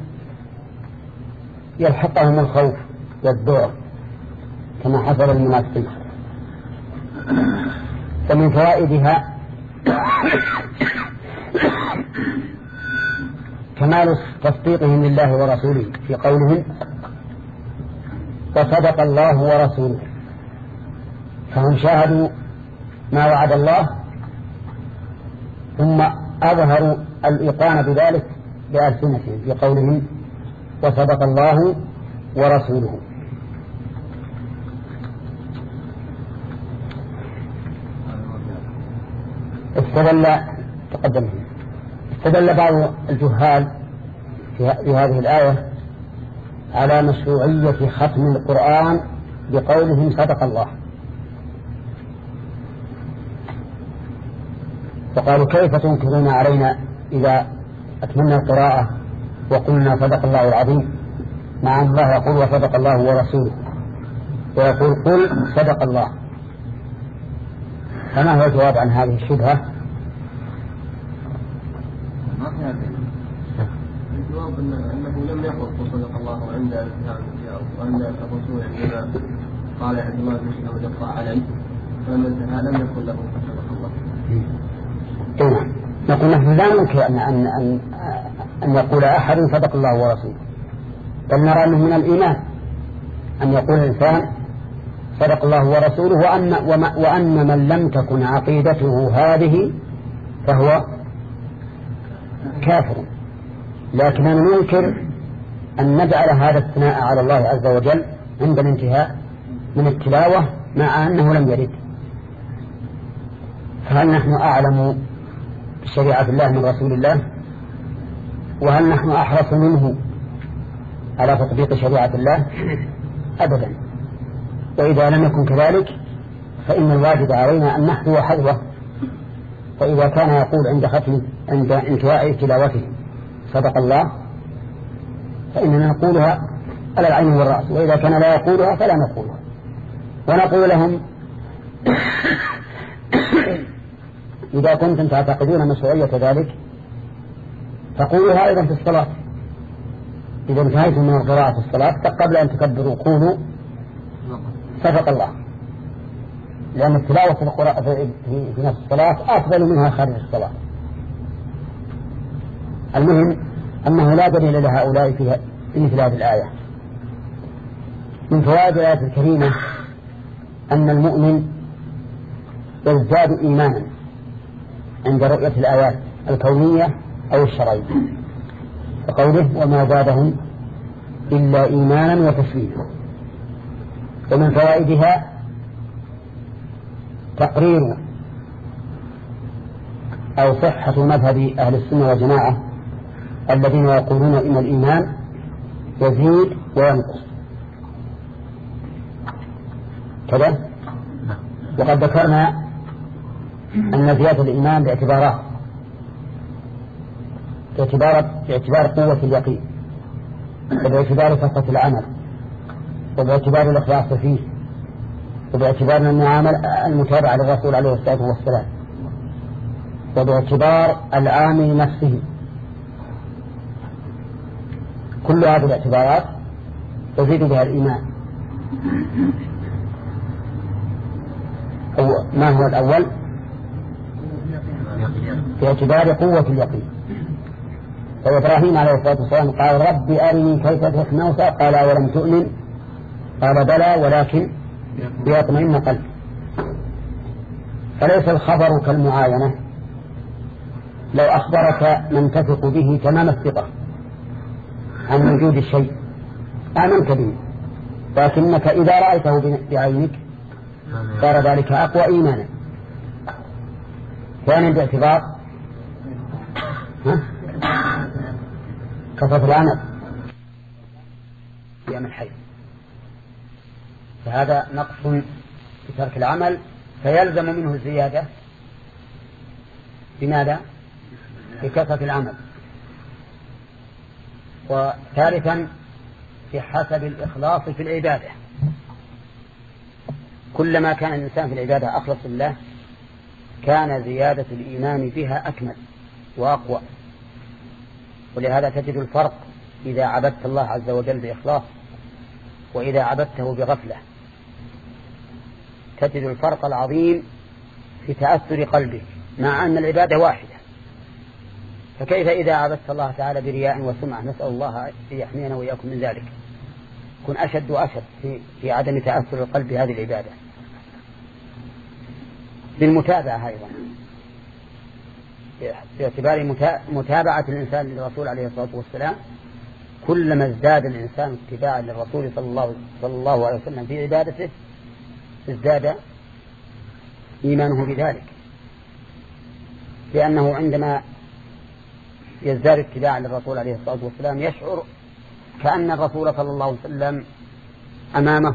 Speaker 1: يلحقهم الخوف والذعر كما حصل للمنافقين. ومن فوائدها كمال تصديقهم لله ورسوله في قولهم وصدق الله ورسوله، فهم شاهدوا ما وعد الله ثم أظهروا الإيقان بذلك بألسنتهم في قولهم وصدق الله ورسوله. استدل تقدم استدل بعض الجهال في هذه الآية على مشروعية ختم القرآن بقولهم صدق الله، فقالوا كيف تنكرون علينا إذا أتمنى القراءة وقلنا صدق الله العظيم، مع أن الله يقول وصدق الله ورسوله ويقول قل صدق الله. فما هو الجواب عن هذه الشبهة؟
Speaker 3: ما في هذا الجواب أنه لم يقل صدق الله عند الإسلام وعند الرسول عندما قال عبد الله بن مسعود يقطع عليه فلما انتهى لم يقل له صدق الله.
Speaker 1: إيه. نقول نحن لا ننكر أن, أن, أن, أن يقول أحد صدق الله ورسوله، بل نرى أنه من الإيمان أن يقول الإنسان صدق الله ورسوله، وأن, وأن من لم تكن عقيدته هذه فهو كافر. لكننا ننكر أن نجعل هذا الثناء على الله عز وجل عند الانتهاء من التلاوة مع أنه لم يرد. فهل نحن أعلم بشريعة الله من رسول الله؟ وهل نحن أحرص منه على تطبيق شريعة الله؟ أبدا. وإذا لم يكن كذلك فإن الواجب علينا أن نحذو حذوه. فإذا كان يقول عند ختم عند انتهاء تلاوته صدق الله فإننا نقولها على العين والرأس، وإذا كان لا يقولها فلا نقولها. ونقول لهم إذا كنتم تعتقدون مشروعية ذلك فقولوها أيضا في الصلاة. إذا انتهيتم من القراءة في الصلاة فقبل أن تكبروا قولوا صدق الله، لأن التلاوة في القراءة في نفس الصلاة أفضل منها خارج الصلاة. المهم أنه لا دليل لهؤلاء في مثل هذه الآية. من فوائد الآية الكريمة أن المؤمن يزداد إيمانا عند رؤية الآيات الكونية أو الشرعية، فقوله وما زادهم إلا إيمانا وتسليما. ومن فوائدها تقرير أو صحة مذهب أهل السنة والجماعة الذين يقولون إن الإيمان يزيد وينقص كذا. وقد ذكرنا أن زيادة الإيمان باعتبارات، باعتبار باعتبار قوة اليقين، وباعتبار كثرة العمل، وباعتبار الإخلاص فيه، وباعتبار المعاملة المتابعة للرسول عليه الصلاة والسلام، وباعتبار العامل نفسه. كل هذه الاعتبارات تزيد بها الإيمان. أو ما هو الأول؟ باعتبار قوة اليقين، فإبراهيم عليه الصلاة والسلام قال رب أرني كيف تحيي الموتى قال أولم تؤمن قال بلى ولكن ليطمئن قلبي. فليس الخبر كالمعاينة. لو أخبرك من تثق به تمام الثقة عن وجود الشيء آمنت به، لكنك إذا رأيته بعينك صار ذلك أقوى إيمانا. ثانيا باعتبار كثرة العمل في أيام الحي، فهذا نقص في ترك العمل فيلزم منه الزيادة بماذا؟ بكثرة العمل. وثالثا بحسب الإخلاص في العبادة، كلما كان الإنسان في العبادة أخلص لله كان زيادة الإيمان بها أكمل وأقوى. ولهذا تجد الفرق إذا عبدت الله عز وجل بإخلاص وإذا عبدته بغفلة، تجد الفرق العظيم في تأثر قلبك مع أن العبادة واحدة. فكيف إذا عبدت الله تعالى برياء وسمعة؟ نسأل الله أن يحمينا وإياكم من ذلك. كن أشد وأشد في, في عدم تأثر القلب بهذه العبادة. بالمتابعة أيضا، باعتبار متابعة الإنسان للرسول عليه الصلاة والسلام، كلما ازداد الإنسان اتباعا للرسول صلى الله, صلى الله عليه وسلم في عبادته ازداد إيمانه بذلك، لأنه عندما يزداد اتباعا للرسول عليه الصلاة والسلام يشعر كأن الرسول صلى الله عليه وسلم أمامه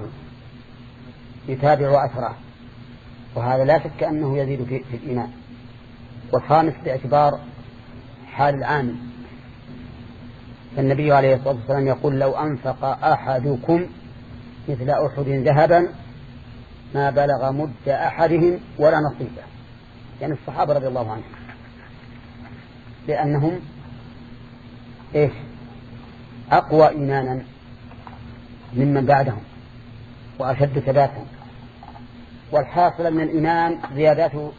Speaker 1: يتابع أثره، وهذا لا شك أنه يزيد في, في الإيمان. والخامس باعتبار حال العامل، فالنبي عليه الصلاة والسلام يقول لو أنفق أحدكم مثل أحد ذهبا ما بلغ مد أحدهم ولا نصيبه، يعني الصحابة رضي الله عنهم، لأنهم إيش أقوى إيمانا ممن بعدهم وأشد ثباتا. والحاصل من الإيمان زيادته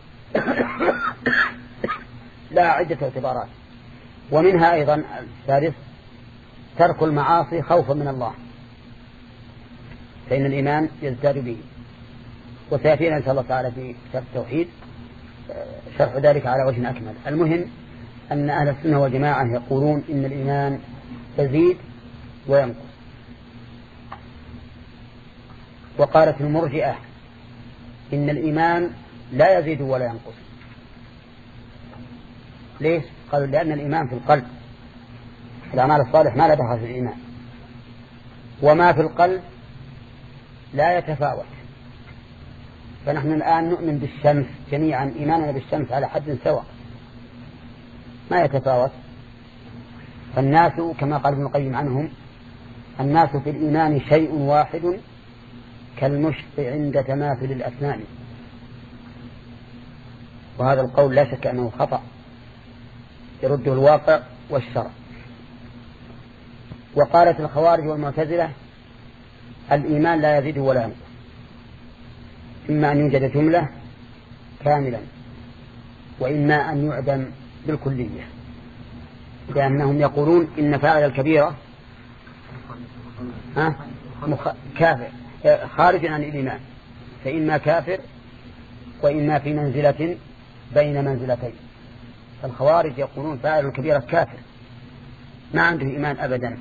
Speaker 1: لا عدة اعتبارات، ومنها أيضا الثالث ترك المعاصي خوفا من الله، فإن الإيمان يزداد به. وسيأتينا إن شاء الله تعالى في كتاب التوحيد شرح ذلك على وجه أكمل. المهم أن أهل السنة والجماعة يقولون إن الإيمان يزيد وينقص. وقالت المرجئة إن الإيمان لا يزيد ولا ينقص. ليش؟ قالوا لأن الإيمان في القلب، الأعمال الصالح ما لا دخل في الإيمان، وما في القلب لا يتفاوت. فنحن الآن نؤمن بالشمس جميعا، إيماننا بالشمس على حد سواء ما يتفاوت. فالناس كما قال ابن القيم عنهم الناس في الإيمان شيء واحد كالمشط عند تماثل الأسنان. وهذا القول لا شك أنه خطأ يرده الواقع والشرع. وقالت الخوارج والمعتزلة الإيمان لا يزيد ولا ينقص، إما أن يوجد جملة كاملا وإما أن يعدم بالكلية، لأنهم يقولون إن فاعل الكبيرة كافر خارج عن الإيمان، فإما كافر وإما في منزلة بين منزلتين. فالخوارج يقولون فاعل الكبيرة كافر ما عنده إيمان أبدا،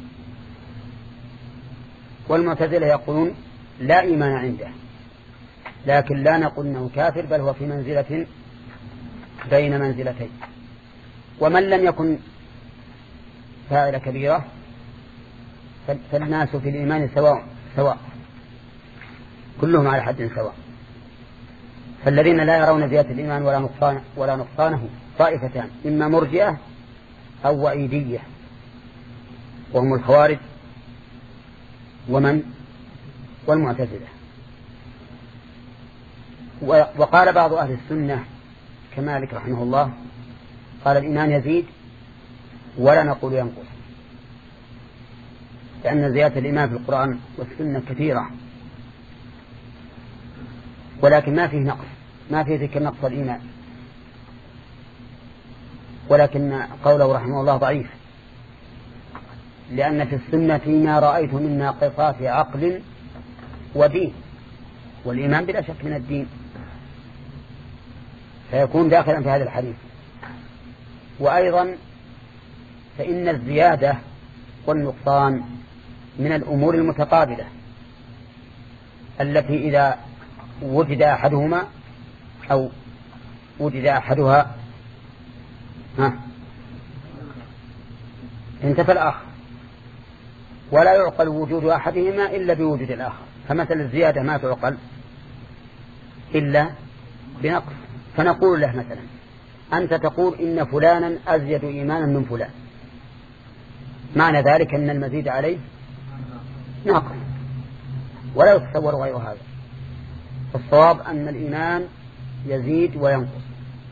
Speaker 1: والمعتزلة يقولون لا إيمان عنده، لكن لا نقول أنه كافر بل هو في منزلة بين منزلتين. ومن لم يكن فاعل كبيرة فالناس في الإيمان سواء سواء كلهم على حد سواء. فالذين لا يرون زيادة الإيمان ولا نقصان ولا نقصانه طائفتان، إما مرجئة أو وعيدية، وهم الخوارج ومن والمعتزلة. وقال بعض أهل السنة كمالك رحمه الله قال الإيمان يزيد ولا نقول ينقص، لأن زيادة الإيمان في القرآن والسنة كثيرة، ولكن ما فيه نقص، ما فيه ذكر نقص الإيمان، ولكن قوله رحمه الله ضعيف لأن في السنة ما رأيت من ناقصات عقل ودين، والإيمان بلا شك من الدين، فيكون داخلا في هذا الحديث. وأيضا فإن الزيادة والنقصان من الأمور المتقابلة التي إذا وجد أحدهما أو وجد أحدها ها انتفى الآخر، ولا يعقل وجود أحدهما إلا بوجود الآخر. فمثل الزيادة ما تعقل إلا بنقص، فنقول له مثلا أنت تقول إن فلانا أزيد إيمانا من فلان، معنى ذلك أن المزيد عليه ناقص، ولا يتصور غير هذا. الصواب أن الإيمان يزيد وينقص،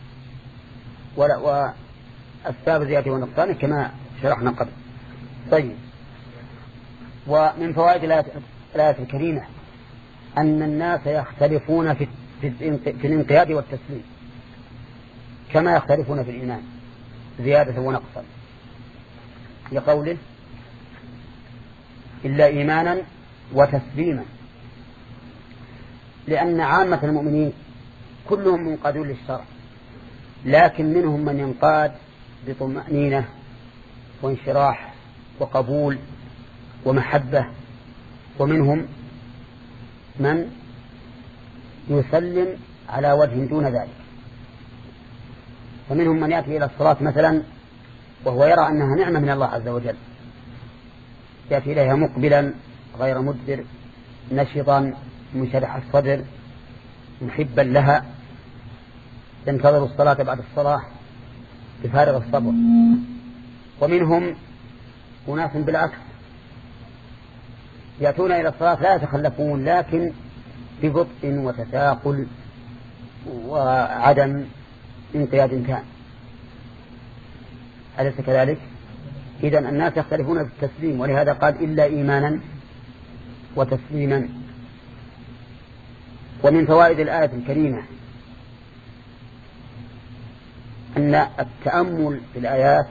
Speaker 1: وأسباب زيادة ونقصان كما شرحنا قبل. طيب، ومن فوائد الآية الكريمة أن الناس يختلفون في في الانقياد والتسليم كما يختلفون في الإيمان زيادة ونقصا، لقوله إلا إيمانا وتسليما، لأن عامة المؤمنين كلهم منقادون للشرع، لكن منهم من ينقاد بطمأنينة وانشراح وقبول ومحبة، ومنهم من يسلم على وجه دون ذلك. فمنهم من يأتي إلى الصلاة مثلا وهو يرى أنها نعمة من الله عز وجل، يأتي إليها مقبلا غير مدبر، نشطا منشرح الصدر محبا لها، ينتظر الصلاة بعد الصلاة بفارغ الصبر. ومنهم أناس بالعكس يأتون إلى الصلاة لا يتخلفون، لكن ببطء وتثاقل وعدم انقياد تام. أليس كذلك؟ إذن الناس يختلفون في التسليم، ولهذا قال إلا إيمانا وتسليما. ومن فوائد الآية الكريمة أن التأمل في الآيات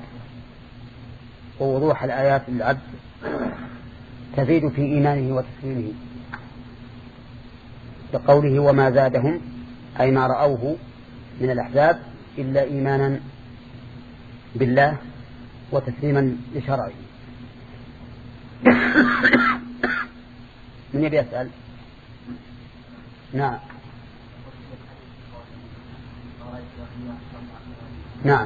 Speaker 1: ووضوح الآيات للعبد تزيد في إيمانه وتسليمه، بقوله وما زادهم أي ما رأوه من الأحزاب إلا إيمانا بالله وتسليما لشرعه. من يبي يسأل؟ نعم نعم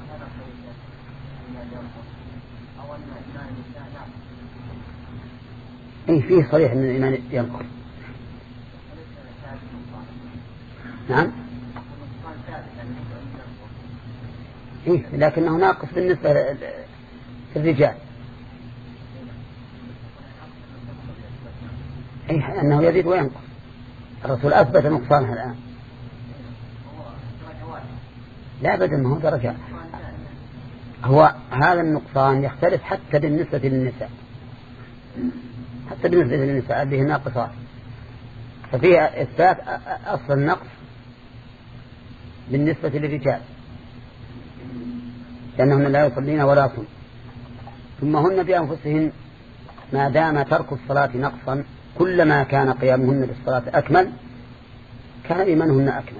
Speaker 1: إيه فيه صريح أن الإيمان ينقص. نعم إيه لكنه ناقص بالنسبة للرجال، إيه أنه يزيد وينقص. الرسول أثبت نقصانها الآن. لا بدل ما هو درجة، هو هذا النقصان يختلف حتى بالنسبة للنساء، حتى بالنسبة للنساء به ناقصات، ففيها إثبات أصل النقص بالنسبة للرجال لأنهن لا يصلين ولا يصلون، ثم هن بأنفسهن ما دام ترك الصلاة نقصا كلما كان قيامهن بالصلاة أكمل كان إيمانهن أكمل.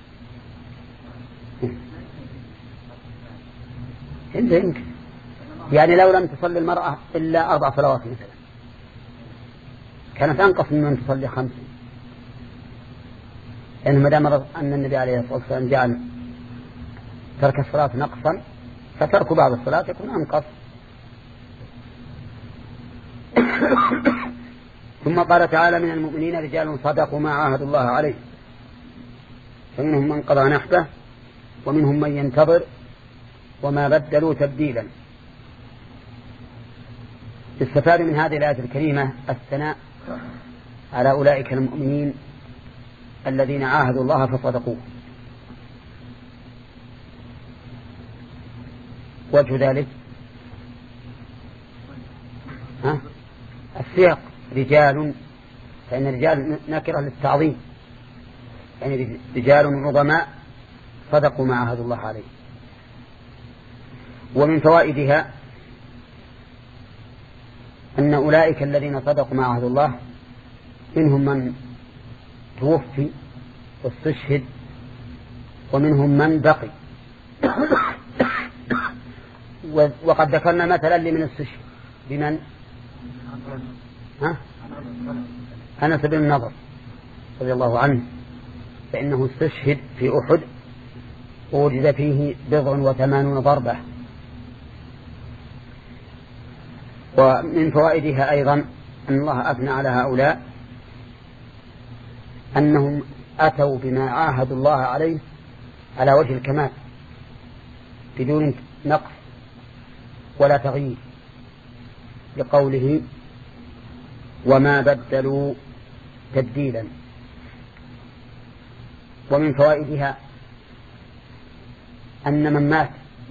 Speaker 1: إلا يمكن يعني لو لم تصلي المرأة إلا أربع صلوات مثلا كانت أنقص من أن تصلي خمس، لأنه ما دام أن النبي عليه الصلاة والسلام جعل ترك الصلاة نقصا فترك بعض الصلاة يكون أنقص. ثم قال تعالى من المؤمنين رجال صدقوا ما عاهدوا الله عليه فمنهم من قضى نحبه ومنهم من ينتظر وما بدلوا تبديلا. استفاد من هذه الآية الكريمة الثناء على أولئك المؤمنين الذين عاهدوا الله فصدقوه. وجه ذلك ها؟ السياق رجال، فإن الرجال نكرة للتعظيم، يعني رجال عظماء صدقوا ما عاهدوا الله عليه. ومن فوائدها أن أولئك الذين صدقوا مع عهد الله منهم من توفي واستشهد ومنهم من بقي. وقد ذكرنا مثلا لمن استشهد بمن ها؟ أنس بن النضر رضي الله عنه، فإنه استشهد في أحد ووجد فيه بضع وثمانون ضربة. ومن فوائدها أيضا أن الله أثنى على هؤلاء أنهم أتوا بما عاهدوا الله عليه على وجه الكمال بدون نقص ولا تغيير، لقوله وما بدلوا تبديلا. ومن فوائدها أن من مات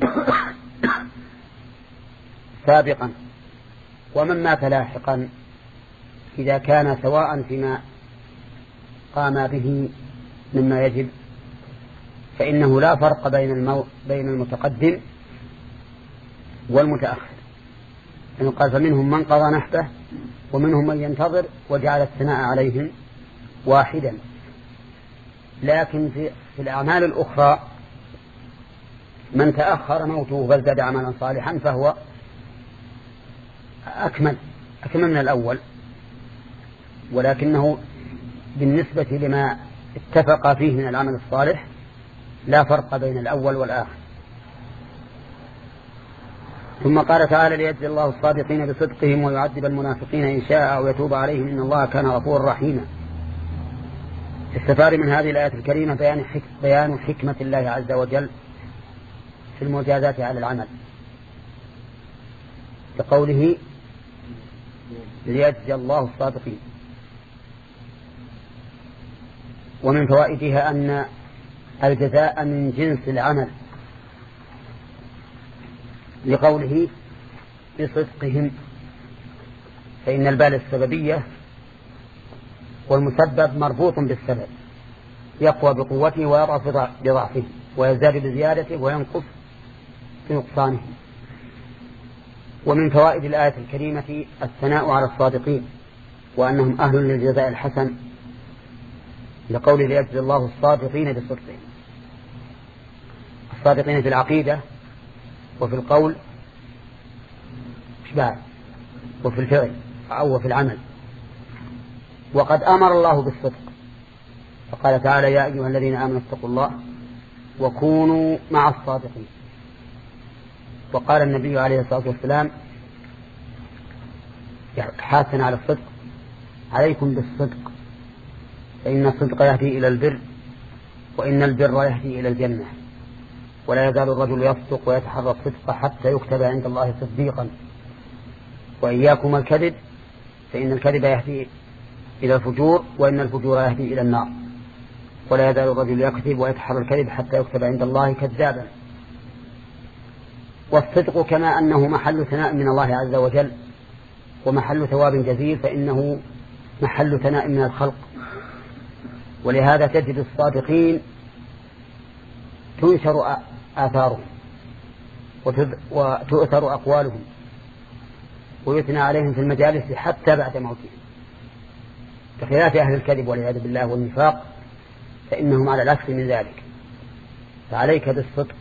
Speaker 1: سابقا ومن مات لاحقا إذا كان سواء فيما قام به مما يجب فإنه لا فرق بين المو... بين المتقدم والمتأخر. يعني قال فمنهم من قضى نحبه ومنهم من ينتظر وجعل الثناء عليهم واحدا. لكن في, في الأعمال الأخرى من تأخر موته بل زاد عملا صالحا فهو أكمل أكمل من الأول، ولكنه بالنسبة لما اتفق فيه من العمل الصالح لا فرق بين الأول والآخر. ثم قال تعالى ليجزي الله الصادقين بصدقهم ويعذب المنافقين إن شاء أو يتوب عليهم إن الله كان غفورا رحيما. استفاد من هذه الآية الكريمة بيان, حك... بيان حكمة الله عز وجل في المجازات على العمل، لقوله ليجزي الله الصادقين. ومن فوائدها أن الجزاء من جنس العمل، لقوله بصدقهم، فإن البال السببية والمسبب مربوط بالسبب، يقوى بقوته ويضعف بضعفه ويزداد بزيادته وينقص بنقصانه. ومن فوائد الآية الكريمة الثناء على الصادقين وأنهم أهل للجزاء الحسن، لقول ليجزي الله الصادقين بصدقهم، الصادقين في العقيدة وفي القول وفي الفعل أو في العمل. وقد أمر الله بالصدق فقال تعالى يا أيها الذين آمنوا اتقوا الله وكونوا مع الصادقين. وقال النبي عليه الصلاة والسلام حاسا على الصدق عليكم بالصدق فإن الصدق يهدي إلى البر وإن البر يهدي إلى الجنة ولا يزال الرجل يصدق ويتحرى الصدق حتى يكتب عند الله صديقا وإياكم الكذب فإن الكذب يهدي إلى الفجور وإن الفجور يهدي إلى النار ولا يزال الرجل يكذب ويتحرى الكذب حتى يكتب عند الله كذابا. والصدق كما أنه محل ثناء من الله عز وجل ومحل ثواب جزيل فإنه محل ثناء من الخلق، ولهذا تجد الصادقين تنشر آثارهم وتؤثر أقوالهم ويثنى عليهم في المجالس حتى بعد موتهم، بخلاف أهل الكذب والعياذ بالله والنفاق فإنهم على العكس من ذلك. فعليك بالصدق،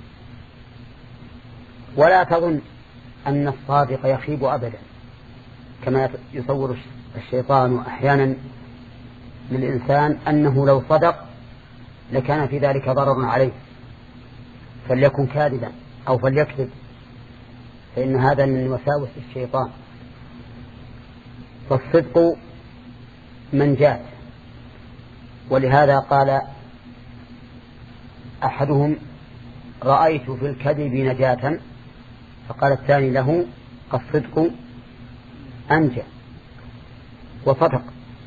Speaker 1: ولا تظن أن الصادق يخيب أبدا كما يصور الشيطان أحيانا للإنسان أنه لو صدق لكان في ذلك ضرر عليه فليكن كاذبا أو فليكذب، فإن هذا من وساوس الشيطان. فالصدق منجاة، ولهذا قال أحدهم رأيت في الكذب نجاة فقال الثاني له الصدق أنجى وصدق.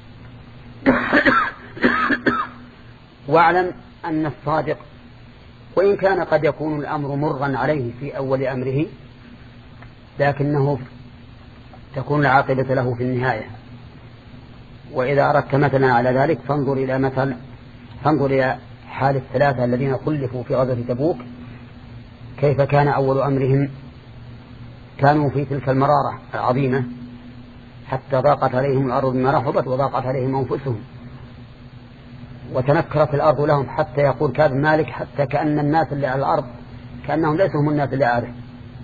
Speaker 1: واعلم أن الصادق وإن كان قد يكون الأمر مرا عليه في أول أمره لكنه تكون العاقبة له في النهاية. وإذا أردت مثلا على ذلك فانظر إلى مثل فانظر إلى حال الثلاثة الذين خلفوا في غزوة تبوك كيف كان أول أمرهم، كانوا في تلك المرارة العظيمة حتى ضاقت عليهم الأرض بما رحبت وضاقت عليهم أنفسهم وتنكرت الأرض لهم، حتى يقول كعب مالك حتى كأن الناس اللي على الأرض كأنهم ليسوا هم الناس اللي عليه،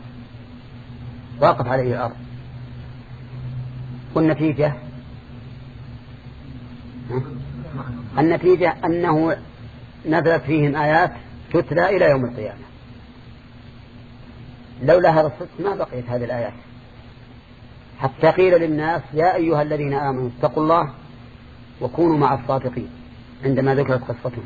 Speaker 1: ضاقت عليه الأرض. والنتيجة النتيجة أنه نزلت فيهم آيات تتلى إلى يوم القيامة. لولا هذا الصدق ما بقيت هذه الآيات، حتى قيل للناس يا أيها الذين آمنوا اتقوا الله وكونوا مع الصادقين عندما ذكرت قصتهم.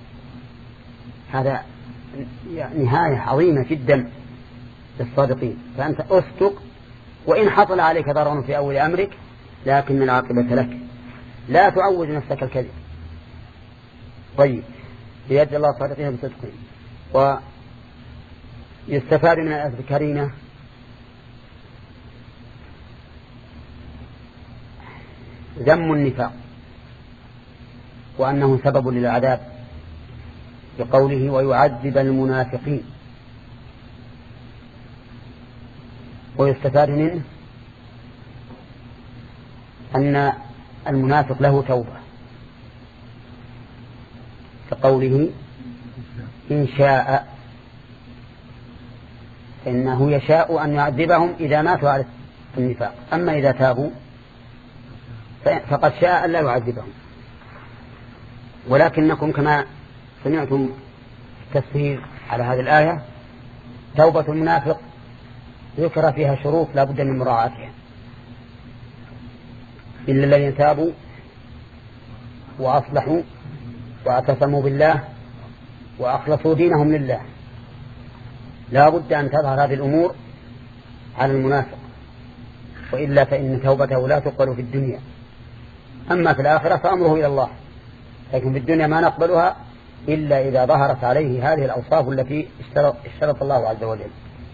Speaker 1: هذا نهاية عظيمة جدا للصادقين، فأنت أصدق وإن حصل عليك ضرر في أول أمرك لكن العاقبة لك، لا تعود نفسك الكذب. طيب، بيد الله الصادقين بصدقهم. ويستفاد من الآيات الكريمة ذم النفاق وأنه سبب للعذاب بقوله ويعذب المنافقين. ويستفاد منه أن المنافق له توبة كقوله إن شاء، إنه يشاء أن يعذبهم إذا ماتوا على النفاق، أما إذا تابوا فقد شاء أن لا يعذبهم. ولكنكم كما سمعتم تفسير على هذه الآية توبة المنافق ذكر فيها شروط لا بد من مراعاتها، إلا الذين تابوا وأصلحوا واعتصموا بالله وأخلصوا دينهم لله. لا بد أن تظهر هذه الأمور على المنافق، وإلا فإن توبته لا تقبل في الدنيا، أما في الآخرة فأمره إلى الله، لكن في الدنيا ما نقبلها إلا إذا ظهرت عليه هذه الأوصاف التي اشترط الله عز وجل.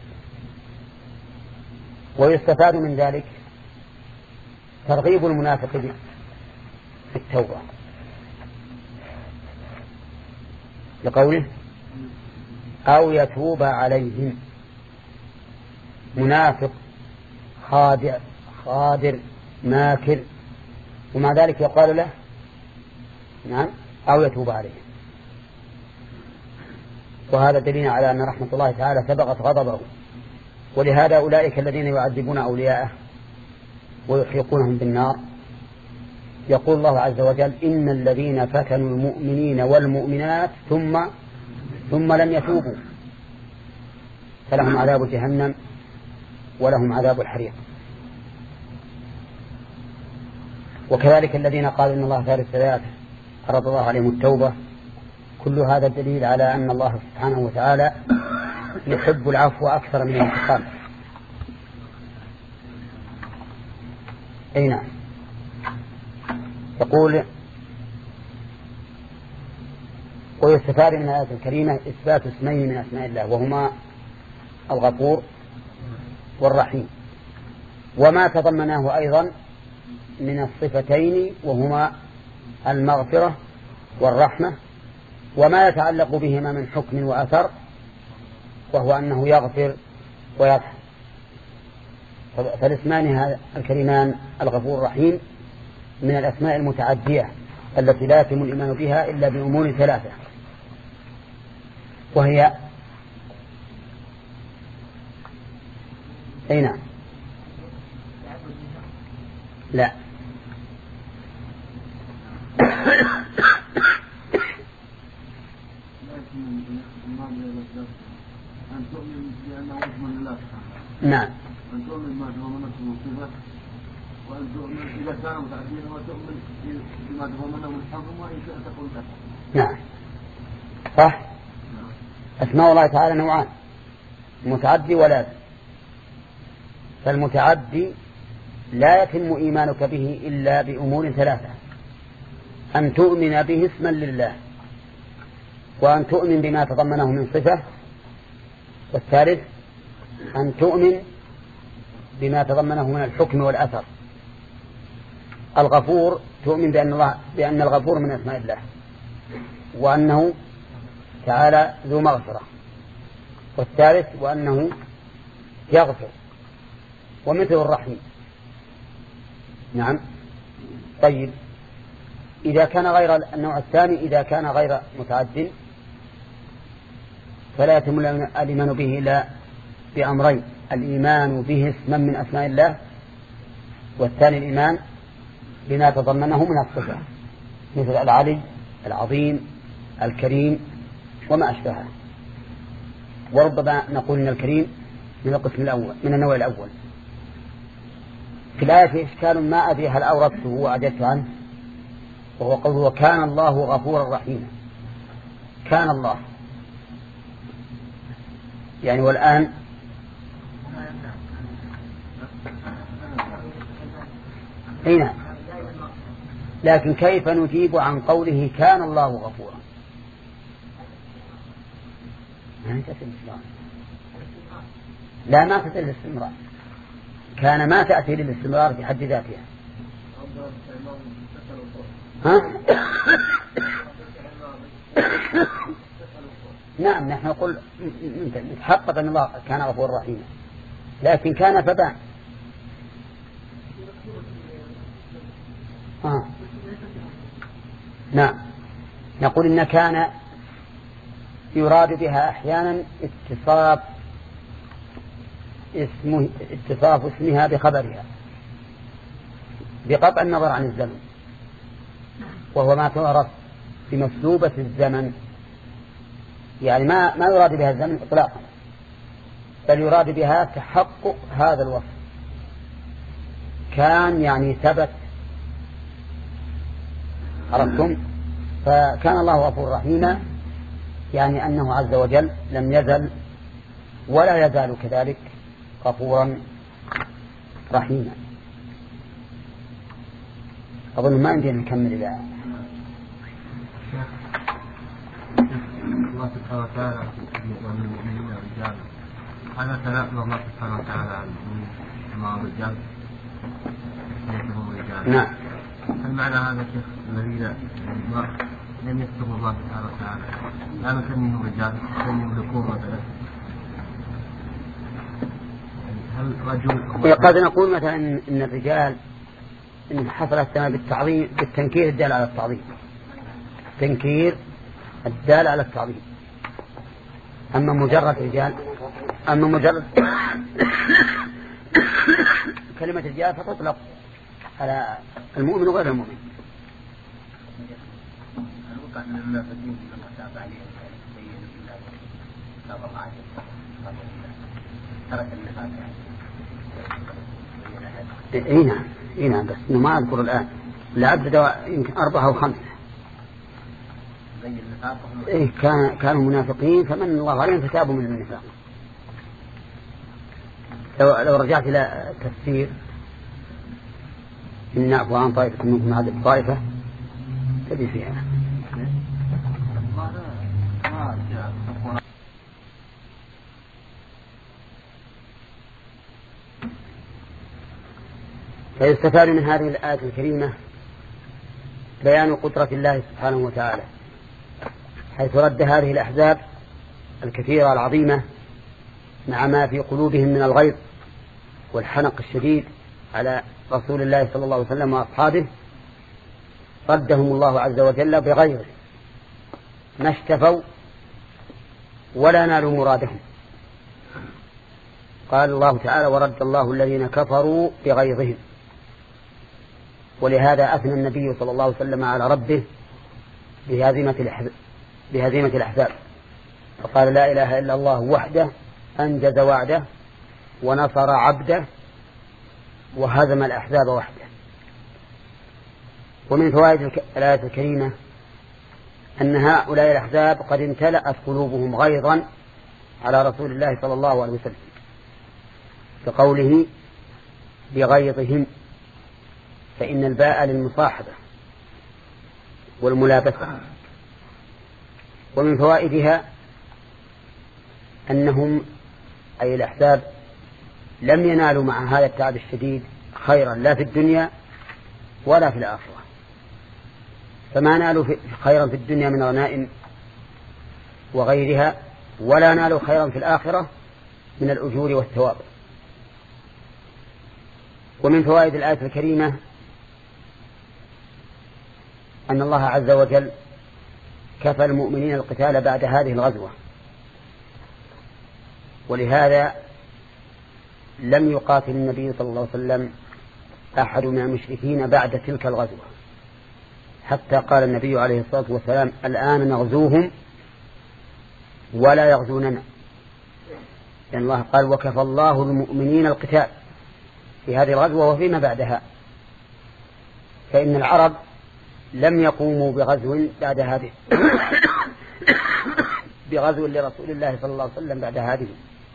Speaker 1: ويستفاد من ذلك ترغيب المنافق في التوبة لقوله أو يتوب عليهم. منافق خادع خادر ماكر، ومع ذلك يقال له نعم أو يتوب عليهم. وهذا دليل على أن رحمة الله تعالى سبقت غضبه، ولهذا أولئك الذين يعذبون أولياءه ويحرقونهم بالنار يقول الله عز وجل إن الذين فتنوا المؤمنين والمؤمنات ثم ثم لم يتوبوا فلهم عذاب جهنم ولهم عذاب الحريق. وكذلك الذين قالوا إن الله ثالث ثلاثة فرض الله عليهم التوبة. كل هذا الدليل على أن الله سبحانه وتعالى يحب العفو أكثر من الانتقام. أي نعم. يقول ويستفاد من الآية الكريمة إثبات اسمين من أسماء الله وهما الغفور والرحيم، وما تضمناه أيضا من الصفتين وهما المغفرة والرحمة، وما يتعلق بهما من حكم وأثر وهو أنه يغفر ويرحم. فالاسمان الكريمان الغفور الرحيم من الأسماء المتعدية التي لا يتم الإيمان بها إلا بأمور ثلاثة، وهي أي نعم لا
Speaker 3: أن تؤمن بأنه اسم لله
Speaker 1: نعم
Speaker 3: أن تؤمن ما تضمنه من صفة، وأن تؤمن إذا كان متعديا وتؤمن بما تضمنه من حكم، وإن شاء تقول له.
Speaker 1: نعم صح. أسماء الله تعالى نوعان، متعدي ولازم. فالمتعدي لا يتم إيمانك به إلا بأمور ثلاثة: أن تؤمن به اسما لله، وأن تؤمن بما تضمنه من صفة، والثالث أن تؤمن بما تضمنه من الحكم والأثر. الغفور تؤمن بأن الله بأن الغفور من أسماء الله، وأنه تعالى ذو مغفرة، والثالث وأنه يغفر. ومثل الرحيم نعم. طيب إذا كان غير النوع الثاني إذا كان غير متعد فلا يتم الإيمان به إلا بأمرين: الإيمان به اسما من أسماء الله، والثاني الإيمان بما تضمنه من الصفة مثل العلي، العظيم، الكريم وما أشبهه. وربما نقول إن الكريم من القسم الأول من النوع الأول. في الآية إشكال ما أدري هل أوردته وأجدت عنه، وهو قوله وكان الله غفورا رحيما. كان الله يعني والآن هنا، لكن كيف نجيب عن قوله كان الله غفورا؟ لا ما تأتي للاستمرار، كان ما تأتي للاستمرار في حد ذاتها. ها؟ نعم نحن نقول نتحقق أن الله كان غفورا رحيما، لكن كان فبان. آه. نعم نقول إن كان يراد بها أحيانا اتصاف اسمه اتصاف اسمها بخبرها بقطع النظر عن الزمن، وهو ما تعرف بمسلوبة الزمن، يعني ما ما يراد بها الزمن إطلاقا، بل يراد بها تحقق هذا الوصف. كان يعني ثبت، عرفتم؟ فكان الله غفور رحيما يعني أنه عز وجل لم يزل ولا يزال كذلك غفورا رحيما. أظن ما عندي نكمل إلى
Speaker 3: الله سبحانه وتعالى عن المؤمنين والرجال. هذا ثناء الله سبحانه وتعالى عن الرجال ليسهم رجال.
Speaker 1: نعم.
Speaker 3: هل معنى هذا شيخ الذين لم يذكروا الله سبحانه وتعالى لا نسميهم رجال لم يملكوه مثلا؟ هل رجل
Speaker 1: قد نقول مثلا إن الرجال إن حصل السماء بالتعظيم بالتنكير الدال على التعظيم، تنكير الدال على التعظيم. أما مجرد رجال أما مجرد كلمة رجال فتطلق على المؤمن وغير المؤمن. اي نعم اي نعم بس انه ما اذكر الان، لعدد يمكن اربعه او خمسه. إيه كان كانوا منافقين فمن الله عليهم فتابوا من النفاق. لو لو رجعت الى تفسير إن نعفو عن طائفة منكم عدد طائفة تبي فيها. فيستفاد من هذه الآية الكريمة بيان قدرة الله سبحانه وتعالى، حيث رد هذه الأحزاب الكثيرة العظيمة مع ما في قلوبهم من الغيظ والحنق الشديد على رسول الله صلى الله عليه وسلم وأصحابه، ردهم الله عز وجل بغيره ما اشتفوا ولا نالوا مرادهم. قال الله تعالى ورد الله الذين كفروا بغيظهم، ولهذا أثنى النبي صلى الله عليه وسلم على ربه بهزيمة بهزيمة الأحزاب، فقال لا إله إلا الله وحده أنجز وعده ونصر عبده وهزم الأحزاب وحده. ومن فوائد الآية الكريمة أن هؤلاء الأحزاب قد امتلأت قلوبهم غيظا على رسول الله صلى الله عليه وسلم بقوله بغيظهم، فإن الباء للمصاحبة والملابسة. ومن فوائدها أنهم أي الأحزاب لم ينالوا مع هذا التعب الشديد خيرا لا في الدنيا ولا في الآخرة، فما نالوا خيرا في الدنيا من غنائم وغيرها، ولا نالوا خيرا في الآخرة من الأجور والثواب. ومن فوائد الآية الكريمة أن الله عز وجل كفى المؤمنين القتال بعد هذه الغزوة، ولهذا لم يقاتل النبي صلى الله عليه وسلم أحد من المشركين بعد تلك الغزوة، حتى قال النبي عليه الصلاة والسلام الآن نغزوهم ولا يغزوننا، لأن الله قال وكفى الله المؤمنين القتال في هذه الغزوة وفيما بعدها. فإن العرب لم يقوموا بغزو بعد هذه بغزو لرسول الله صلى الله عليه وسلم بعد هذه.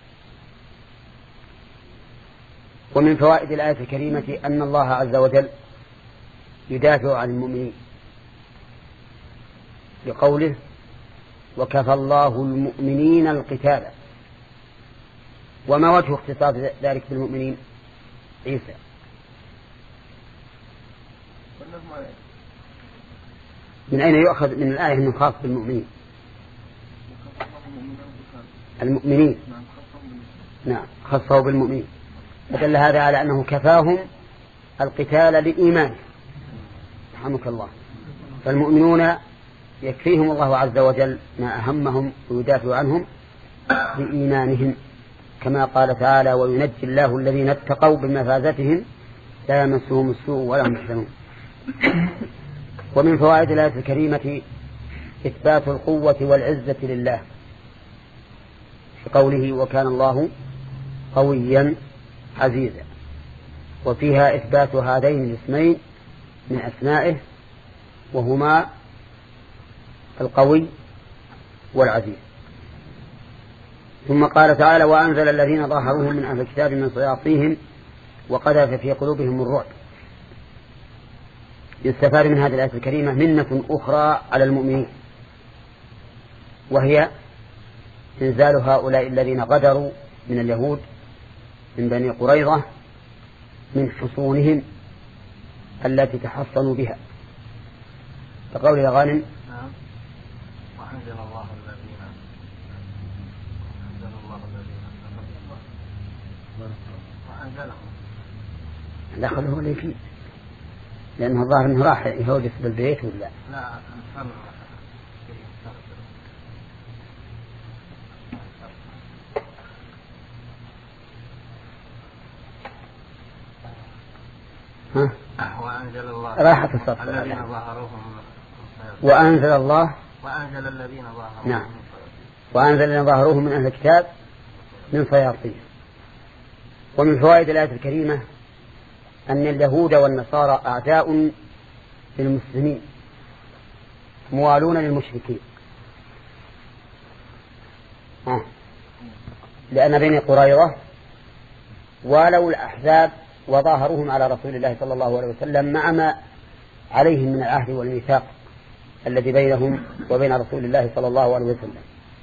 Speaker 1: ومن فوائد الآية الكريمة أن الله عز وجل يدافع عن المؤمنين بقوله وكفى الله المؤمنين القتال. وما وجه اختصاص ذلك بالمؤمنين؟ عيسى. من أين يؤخذ من الآية أنه خاص بالمؤمنين؟ المؤمنين نعم خصه بالمؤمنين، فدل هذا على أنه كفاهم القتال لإيمان. رحمك الله. فالمؤمنون يكفيهم الله عز وجل ما أهمهم ويدافع عنهم بإيمانهم، كما قال تعالى وينجي الله الذين اتقوا بمفازتهم لا يمسهم السوء ولا هم يحزنون. ومن فوائد الآية الكريمة إثبات القوة والعزة لله في قوله وكان الله قويا عزيزا، وفيها إثبات هذين الاسمين من أسمائه وهما القوي والعزيز. ثم قال تعالى وأنزل الذين ظاهروهم من أهل الكتاب من صياصيهم وقذف في قلوبهم الرعب. يستفاد من هذه الآية الكريمة منة أخرى على المؤمنين، وهي إنزال هؤلاء الذين غدروا من اليهود من بني قريظة من حصونهم التي تحصنوا بها، كقول الغانم
Speaker 3: وأنزل الله الذين أنزل الله الذين وأنزلهم
Speaker 1: دخله لي فيه، لأنه الظاهر أنه راح يهودس بالبيت ولا
Speaker 3: لا أنزل.
Speaker 1: ها؟
Speaker 3: وأنزل الله
Speaker 1: راحت الصف
Speaker 3: الذين ظاهروهم
Speaker 1: وأنزل الله
Speaker 3: وأنزل الذين ظاهروهم
Speaker 1: نعم وأنزل الذين ظاهروهم من أهل الكتاب من صياصيهم. ومن فوائد الآية الكريمة أن اليهود والنصارى أعداء للمسلمين موالون للمشركين، آه. لأن بني قريظة والوا الأحزاب وظاهروهم على رسول الله صلى الله عليه وسلم مع ما عليهم من العهد والميثاق الذي بينهم وبين رسول الله صلى الله عليه وسلم.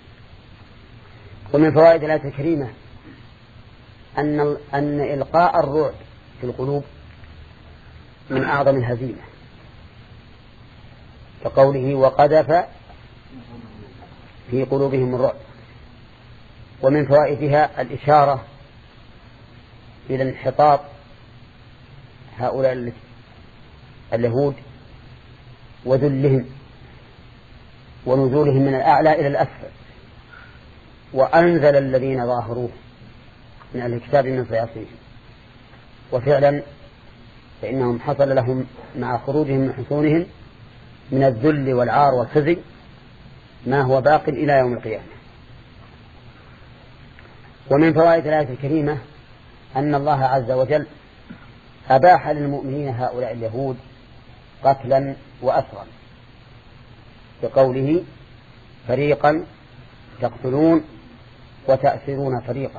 Speaker 1: ومن فوائد الآية الكريمة أن أن إلقاء الرعب في القلوب من أعظم الهزيمة، كقوله وقذف في قلوبهم الرعب. ومن فوائدها الإشارة إلى انحطاط هؤلاء اليهود وذلهم ونزولهم من الأعلى إلى الأسفل. وأنزل الذين ظاهروه من أهل الكتاب من صياصيهم، وفعلا فإنهم حصل لهم مع خروجهم من حصونهم من الذل والعار والخزي ما هو باق إلى يوم القيامة. ومن فوائد الآية الكريمة أن الله عز وجل أباح للمؤمنين هؤلاء اليهود قتلا وأسرا، بقوله فريقا تقتلون وتأسرون فريقا.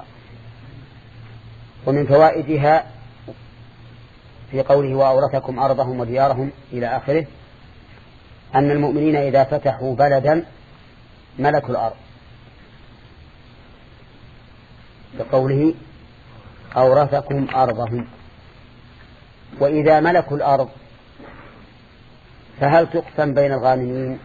Speaker 1: ومن فوائدها في قوله وأورثكم أرضهم وديارهم إلى آخره أن المؤمنين إذا فتحوا بلدا ملكوا الأرض، بقوله أورثكم أرضهم. وإذا ملكوا الأرض فهل تقسم بين الغانمين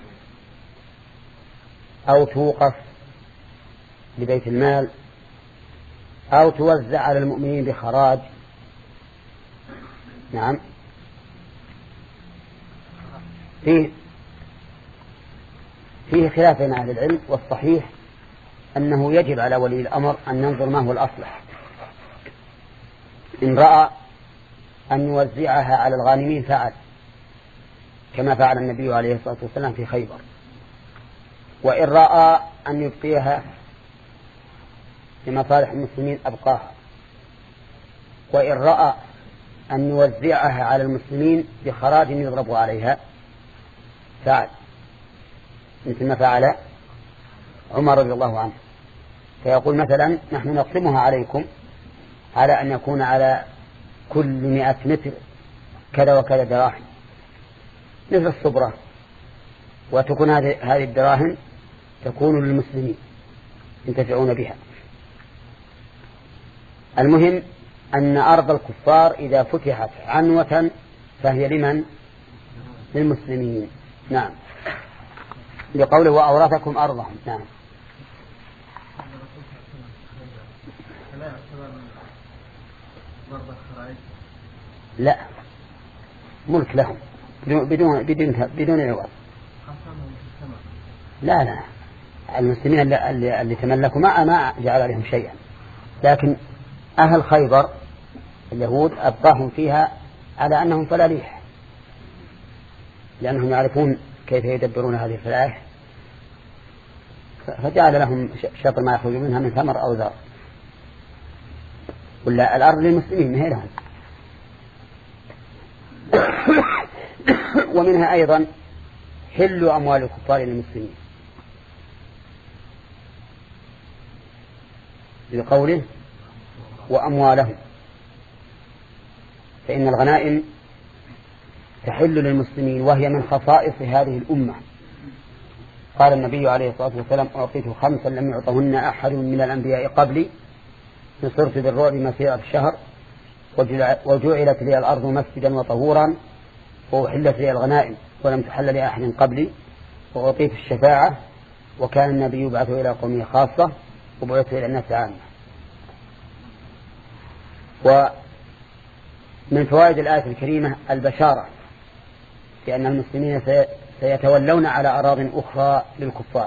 Speaker 1: أو توقف لبيت المال أو توزع على المؤمنين بخراج؟ نعم فيه فيه خلاف بين أهل العلم، والصحيح أنه يجب على ولي الأمر أن ينظر ما هو الأصلح. إن رأى أن يوزعها على الغانمين فعل، كما فعل النبي عليه الصلاة والسلام في خيبر. وإن رأى أن يبقيها لمصالح المسلمين أبقاها. وإن رأى أن يوزعها على المسلمين بخراج يضرب عليها فعل، مثل ما فعل عمر رضي الله عنه، فيقول مثلا نحن نقسمها عليكم على أن يكون على كل مئة متر كذا وكذا دراهم مثل الصبرة، وتكون هذه الدراهم تكون للمسلمين ينتفعون بها. المهم أن أرض الكفار إذا فتحت عنوة فهي لمن؟ للمسلمين. نعم، لقوله وأورثكم أرضهم. نعم. لا، ملك لهم بدون بدون بدون عوض. لا لا، المسلمين اللي, اللي تملكوا ما ما جعل عليهم شيئا، لكن أهل خيبر اليهود أبقاهم فيها على أنهم فلاليح، لأنهم يعرفون كيف يدبرون هذه الفلاح، فجعل لهم شطر ما يخرج منها من ثمر أو ذر. ولا الأرض للمسلمين ما هي لهم. ومنها أيضا حل أموال الكفار للمسلمين بقوله وأموالهم، فإن الغنائم تحل للمسلمين وهي من خصائص هذه الأمة. قال النبي عليه الصلاة والسلام أعطيت خمسا لم يعطهن أحد من الأنبياء قبلي، نصرت بالرعب مسيرة الشهر، وجعلت لي الأرض مسجدا وطهورا، وأحلت لي الغنائم ولم تحل لأحد قبلي، وأعطيت الشفاعة، وكان النبي يبعث إلى قومه خاصة وبعث إلى الناس عامة. ومن فوائد الآية الكريمة البشارة بأن المسلمين سيتولون على أراض أخرى للكفار.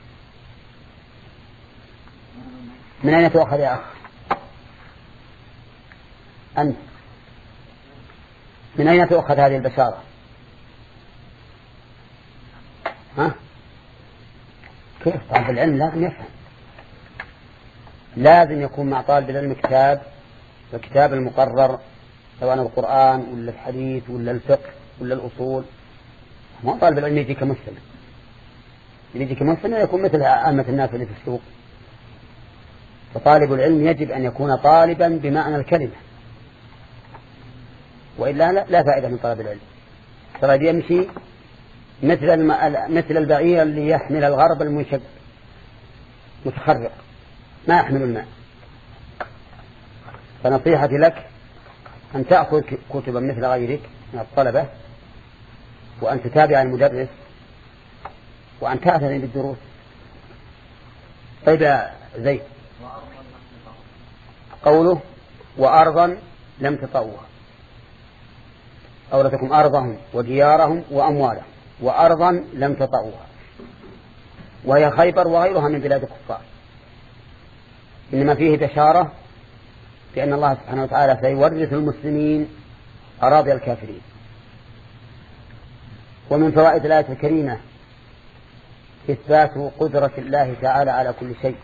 Speaker 1: من أين تؤخذ يا أخ أنت؟ من أين تؤخذ هذه البشارة؟ ها؟ كيف؟ طالب العلم لازم يفهم، لازم يكون مع طالب العلم كتاب، الكتاب المقرر سواء القرآن ولا الحديث ولا الفقه ولا الأصول. ما طالب العلم يجي كمسلم، يجي كمسلم يكون مثل عامة الناس اللي في السوق. فطالب العلم يجب أن يكون طالبا بمعنى الكلمة، وإلا لا فائدة من طلب العلم. ترى يمشي مثل الم... مثل البعير اللي يحمل الغرب المنشق متخرق ما يحمل الماء. فنصيحتي لك أن تأخذ كتبا مثل غيرك من الطلبة، وأن تتابع المدرس، وأن تعتني بالدروس. طيب يا زيد، قوله وأرضا لم تطوها، أورثكم أرضهم وديارهم وأموالهم، وأرضا لم تطوها، وهي خيبر وغيرها من بلاد الكفار. إنما فيه بشارة بأن الله سبحانه وتعالى سيورث المسلمين أراضي الكافرين. ومن فوائد الآية الكريمة إثبات قدرة الله تعالى على كل شيء،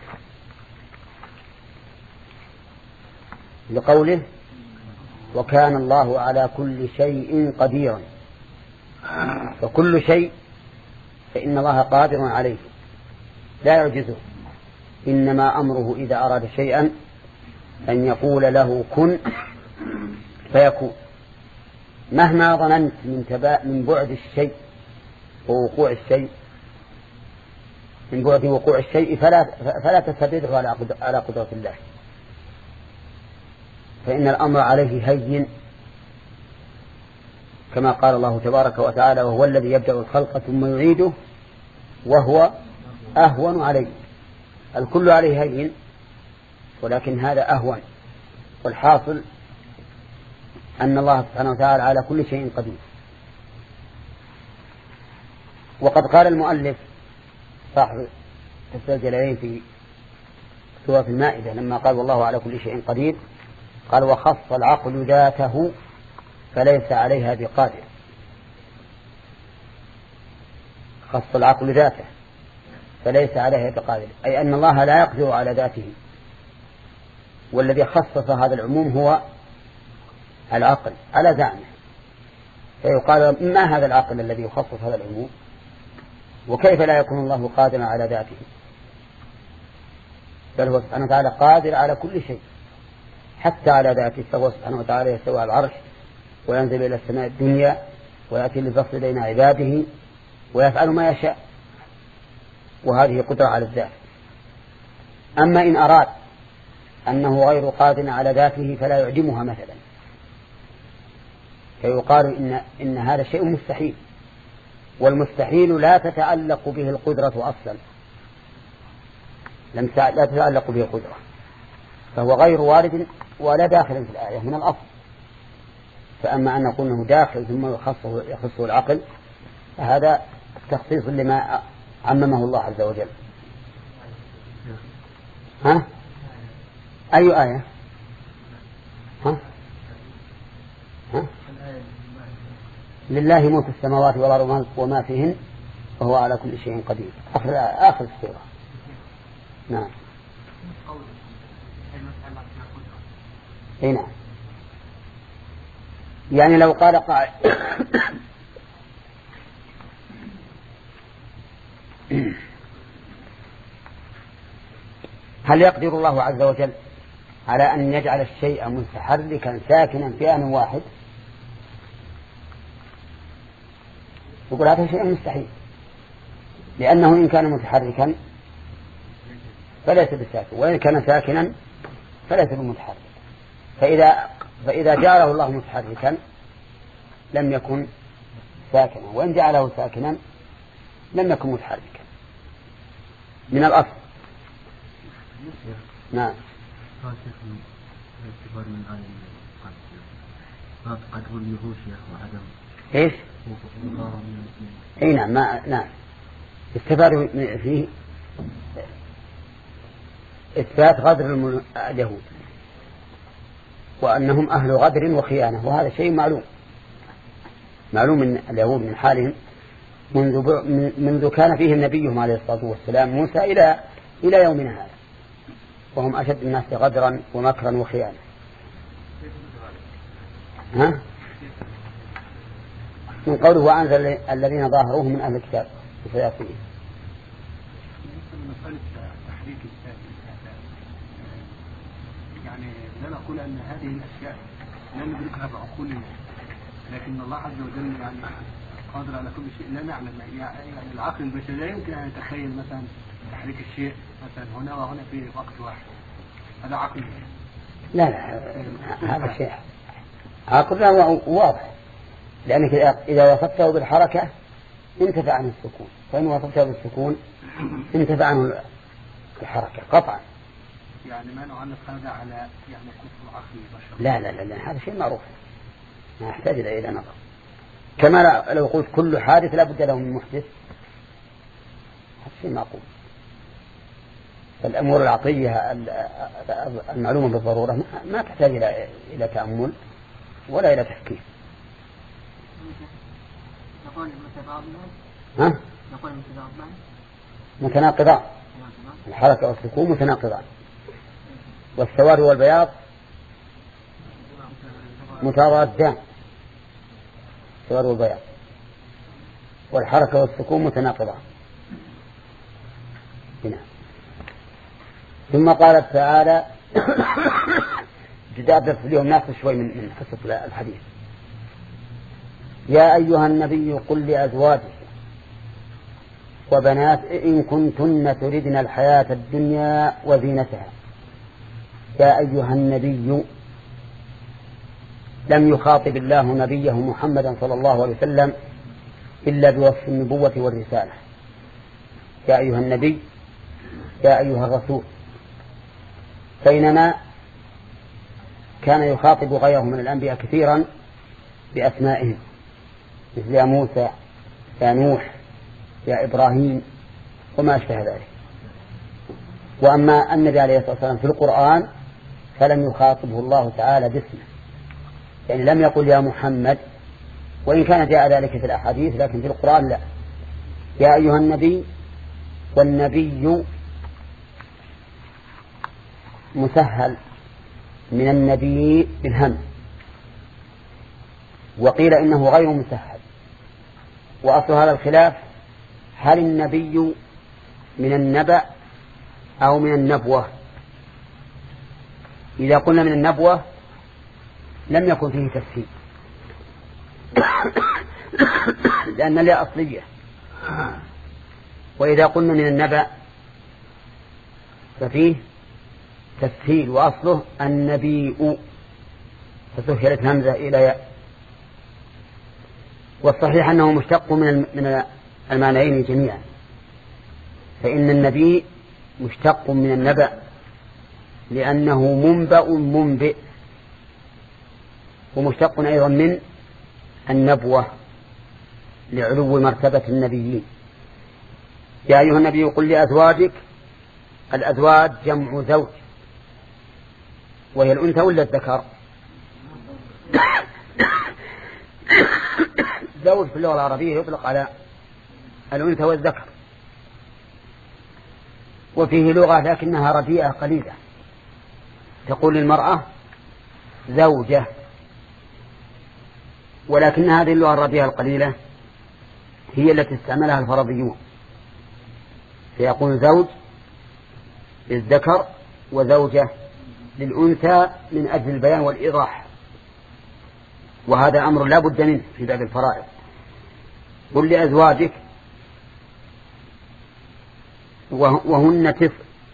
Speaker 1: لقوله وكان الله على كل شيء قديرا. فكل شيء فإن الله قادر عليه لا يعجزه، إنما أمره إذا أراد شيئا أن يقول له كن فيكون. مهما ظننت من, تبا من بعد الشيء ووقوع الشيء من بعد وقوع الشيء فلا, فلا تستدره على قدرة الله، فإن الأمر عليه هين، كما قال الله تبارك وتعالى وهو الذي يبدأ الخلق ثم يعيده وهو أهون عليه. الكل عليه هين، ولكن هذا أهون. والحاصل أن الله سبحانه وتعالى على كل شيء قدير. وقد قال المؤلف صاحب تفسير الجلالين في سورة المائدة لما قال والله على كل شيء قدير قال وخص العقل ذاته فليس عليها بقادر. خص العقل ذاته فليس عليها بقادر أي أن الله لا يقدر على ذاته، والذي خصص هذا العموم هو العقل على زعمه. فيقال ما هذا العقل الذي يخصص هذا العموم، وكيف لا يكون الله قادرا على ذاته؟ بل هو سبحانه وتعالى قادر على كل شيء حتى على ذاته. فهو سبحانه وتعالى يستوى على العرش وينزل إلى السماء الدنيا ويأتي للفصل بين عباده ويفعل ما يشاء، وهذه قدرة على الذات. أما إن أراد أنه غير قادر على ذاته فلا يعدمها مثلا، فيقال إن, إن هذا شيء مستحيل، والمستحيل لا تتعلق به القدرة أصلا، لم لا تتعلق به القدرة، فهو غير وارد ولا داخل في الآية من الأصل. فأما أن نقول أنه داخل ثم يخصه, يخصه العقل فهذا تخصيص لما عممه الله عز وجل. ها؟ أي آية؟ ها؟ ها؟ لله ملك السماوات والأرض وما فيهن وهو على كل شيء قدير. آخر آخر السورة. نعم. هنا يعني لو قال قائل هل يقدر الله عز وجل على أن يجعل الشيء متحركا ساكنا في آن واحد؟ يقول هذا شيء مستحيل، لأنه إن كان متحركا فليس بساكن، وإن كان ساكنا فليس بمتحرك. فإذا, فإذا جعله الله متحركا لم يكن ساكنا، وإن جعله ساكنا لم يكن متحركا من الأصل. نعم. ايش؟ اي نعم. ما نعم استفادوا فيه اثبات غدر اليهود وانهم اهل غدر وخيانه، وهذا شيء معلوم معلوم من اليهود من حالهم منذ منذ كان فيهم نبيهم عليه الصلاه والسلام موسى الى الى يومنا هذا، وهم اشد الناس غدرا ومكرا وخيانه. ها؟ من قوله وأنزل الذين ظاهروه من أهل الكتاب وسيأتيه.
Speaker 4: مسألة تحريك الساكن، يعني لا نقول أن هذه الأشياء لا ندركها بعقولنا، لكن الله عز وجل يعني قادر على كل شيء لا نعلم. يعني العقل البشري لا يمكن أن يتخيل مثلا تحريك الشيء مثلا هنا وهنا في وقت واحد، هذا عقل.
Speaker 1: لا لا هذا شيء عقل واضح، لأنك إذا وصفته بالحركة انتفع عن السكون، فإن وصفته بالسكون انتفع عن الحركة قطعا.
Speaker 4: يعني ما نعلق هذا على يعني كفر عقل البشر؟
Speaker 1: لا لا لا, لا. هذا شيء معروف ما يحتاج إلى نظر. كما لو قلت كل حادث لا بد له من محدث، هذا شيء معقول. فالأمور العقلية المعلومة بالضرورة ما تحتاج إلى إلى تأمل ولا إلى تفكير.
Speaker 5: نقول متضادان.
Speaker 1: ها؟
Speaker 5: نقول متضادان.
Speaker 1: متناقضان. الحركة والسكون متناقضان، والسواد والبياض متضادان. السواد والبياض والحركة والسكون متناقضان. هنا ثم قال تعالى جداد اليوم ناقص شوي من من قصة الحديث. يا أيها النبي قل لأزواجك وبنات إن كنتن تردن الحياة الدنيا وزينتها. يا أيها النبي لم يخاطب الله نبيه محمدا صلى الله عليه وسلم إلا بوصف النبوة والرسالة. يا أيها النبي يا أيها الرسول، بينما كان يخاطب غيره من الأنبياء كثيرا بأسمائهم، مثل يا موسى يا نوح يا إبراهيم وما أشبه ذلك. وأما النبي عليه الصلاة والسلام في القرآن فلم يخاطبه الله تعالى باسمه، يعني لم يقل يا محمد، وإن كان جاء ذلك في الأحاديث لكن في القرآن لا. يا أيها النبي، والنبي مسهل من النبي بالهم، وقيل إنه غير مسهل. وأصل هذا الخلاف هل النبي من النبأ أو من النبوة. إذا قلنا من النبوة لم يكن فيه تفسير لأن لا أصلية، وإذا قلنا من النبأ ففيه تسهيل، وأصله النبي فسهلت همزة إلى ياء. والصحيح أنه مشتق من من المعنيين جميعا، فإن النبي مشتق من النبأ لأنه منبأ منبئ، ومشتق أيضا من النبوة لعلو مرتبة النبيين. يا أيها النبي قل لأزواجك، الأزواج جمع زوج، وهي الأنثى ولا الذكر؟ زوج في اللغة العربية يطلق على الأنثى والذكر، وفيه لغة لكنها رديئة قليلة، تقول للمرأة زوجة، ولكن هذه اللغة الرديئة القليلة هي التي استعملها الفرضيون، فيقول زوج للذكر وزوجة للأنثى من أجل البيان والإيضاح، وهذا أمر لا بد منه في باب الفرائض. قل لأزواجك، وهن تسع،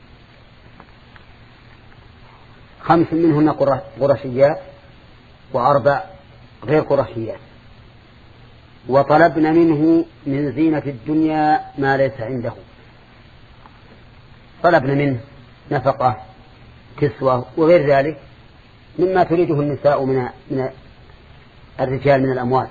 Speaker 1: خمس منهن قرشيات وأربع غير قرشيات. وطلبن منه من زينة الدنيا ما ليس عنده، طلبن منه نفقة كسوة وغير ذلك مما تريده النساء من من الرجال من الأموال.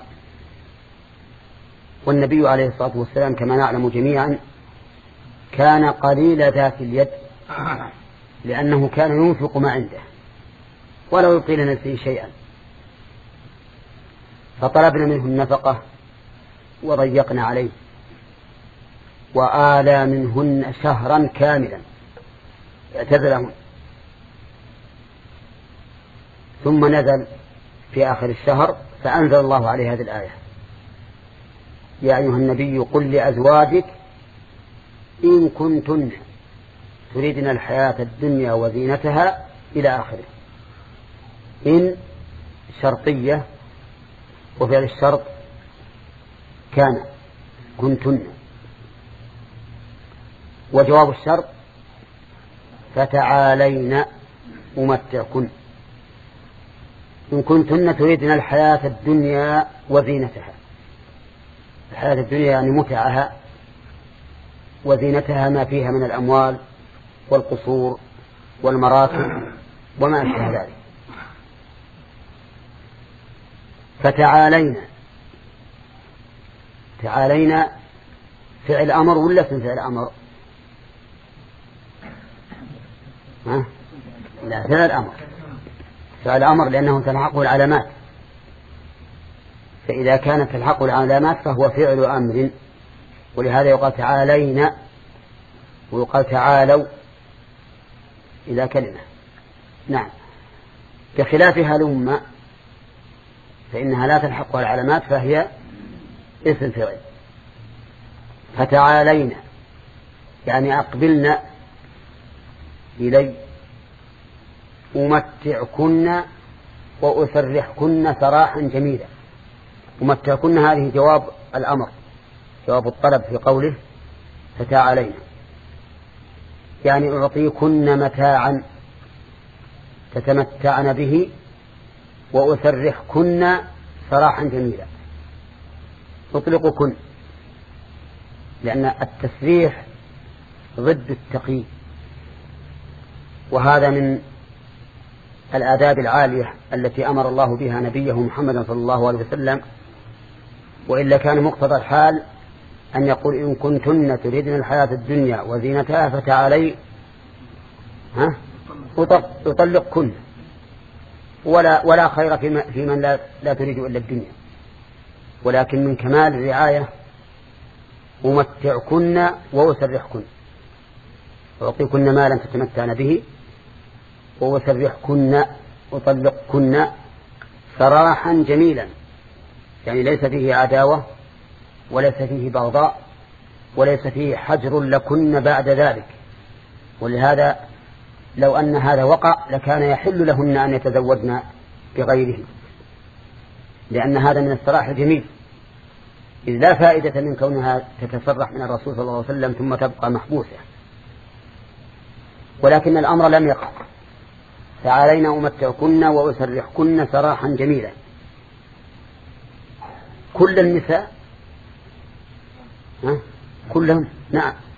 Speaker 1: والنبي عليه الصلاة والسلام كما نعلم جميعا كان قليل ذات اليد، لأنه كان ينفق ما عنده ولا يبقي لنفسه شيئا، فطلبنا منه النفقة وضيقنا عليه، وآلى منهن شهرا كاملا اعتزلهن، ثم نزل في آخر الشهر فأنزل الله عليه هذه الآية: يا أيها النبي قل لأزواجك إن كنتن تريدن الحياة الدنيا وزينتها إلى آخره. إن شرطية، وفعل الشرط كان كنتن، وجواب الشرط فتعالين أمتعكن. إن كنتن تريدن الحياة الدنيا وزينتها، الحياة الدنيا يعني متعها، وزينتها ما فيها من الأموال والقصور والمراكب وما أشبه ذلك. فتعالينا، تعالينا فعل أمر ولا اسم فعل أمر؟ ها؟ لا، فعل أمر، فعل أمر لأنه تلحقه العلامات، فإذا كانت تلحقه العلامات فهو فعل أمر، ولهذا يقال تعالينا ويقال تعالوا إلى كلمة. نعم، بخلاف هلم فإنها لا تلحقها العلامات فهي اسم فعل. فتعالينا يعني أقبلنا إلي أمتعكن وأسرحكن سراحا جميلا. أمتعكن هذه جواب الأمر، جواب الطلب في قوله فتعالينا، يعني أعطيكن متاعا تتمتعن به وأسرحكن سراحا جميلا. أطلقكن لأن التسريح ضد التقييد، وهذا من الآداب العالية التي أمر الله بها نبيه محمد صلى الله عليه وسلم، وإلا كان مقتضى الحال أن يقول إن كنتن تريدن الحياة الدنيا وزينتها فتعالي ها أطلقكن، ولا ولا خير في, في من لا, لا تريد إلا الدنيا، ولكن من كمال الرعاية أمتعكن وأسرحكن، أعطيكن مالا تتمتعن به وأسرحكن أطلقكن سراحا جميلا، يعني ليس فيه عداوة وليس فيه بغضاء وليس فيه حجر لكن بعد ذلك. ولهذا لو أن هذا وقع لكان يحل لهن أن يتزوجن بغيره، لأن هذا من السراح الجميل، إذ لا فائدة من كونها تتسرح من الرسول صلى الله عليه وسلم ثم تبقى محبوسة. ولكن الأمر لم يقع، فعلينا أمتعكن وأسرحكن سراحا جميلا. كل النساء ها؟ كلهم نعم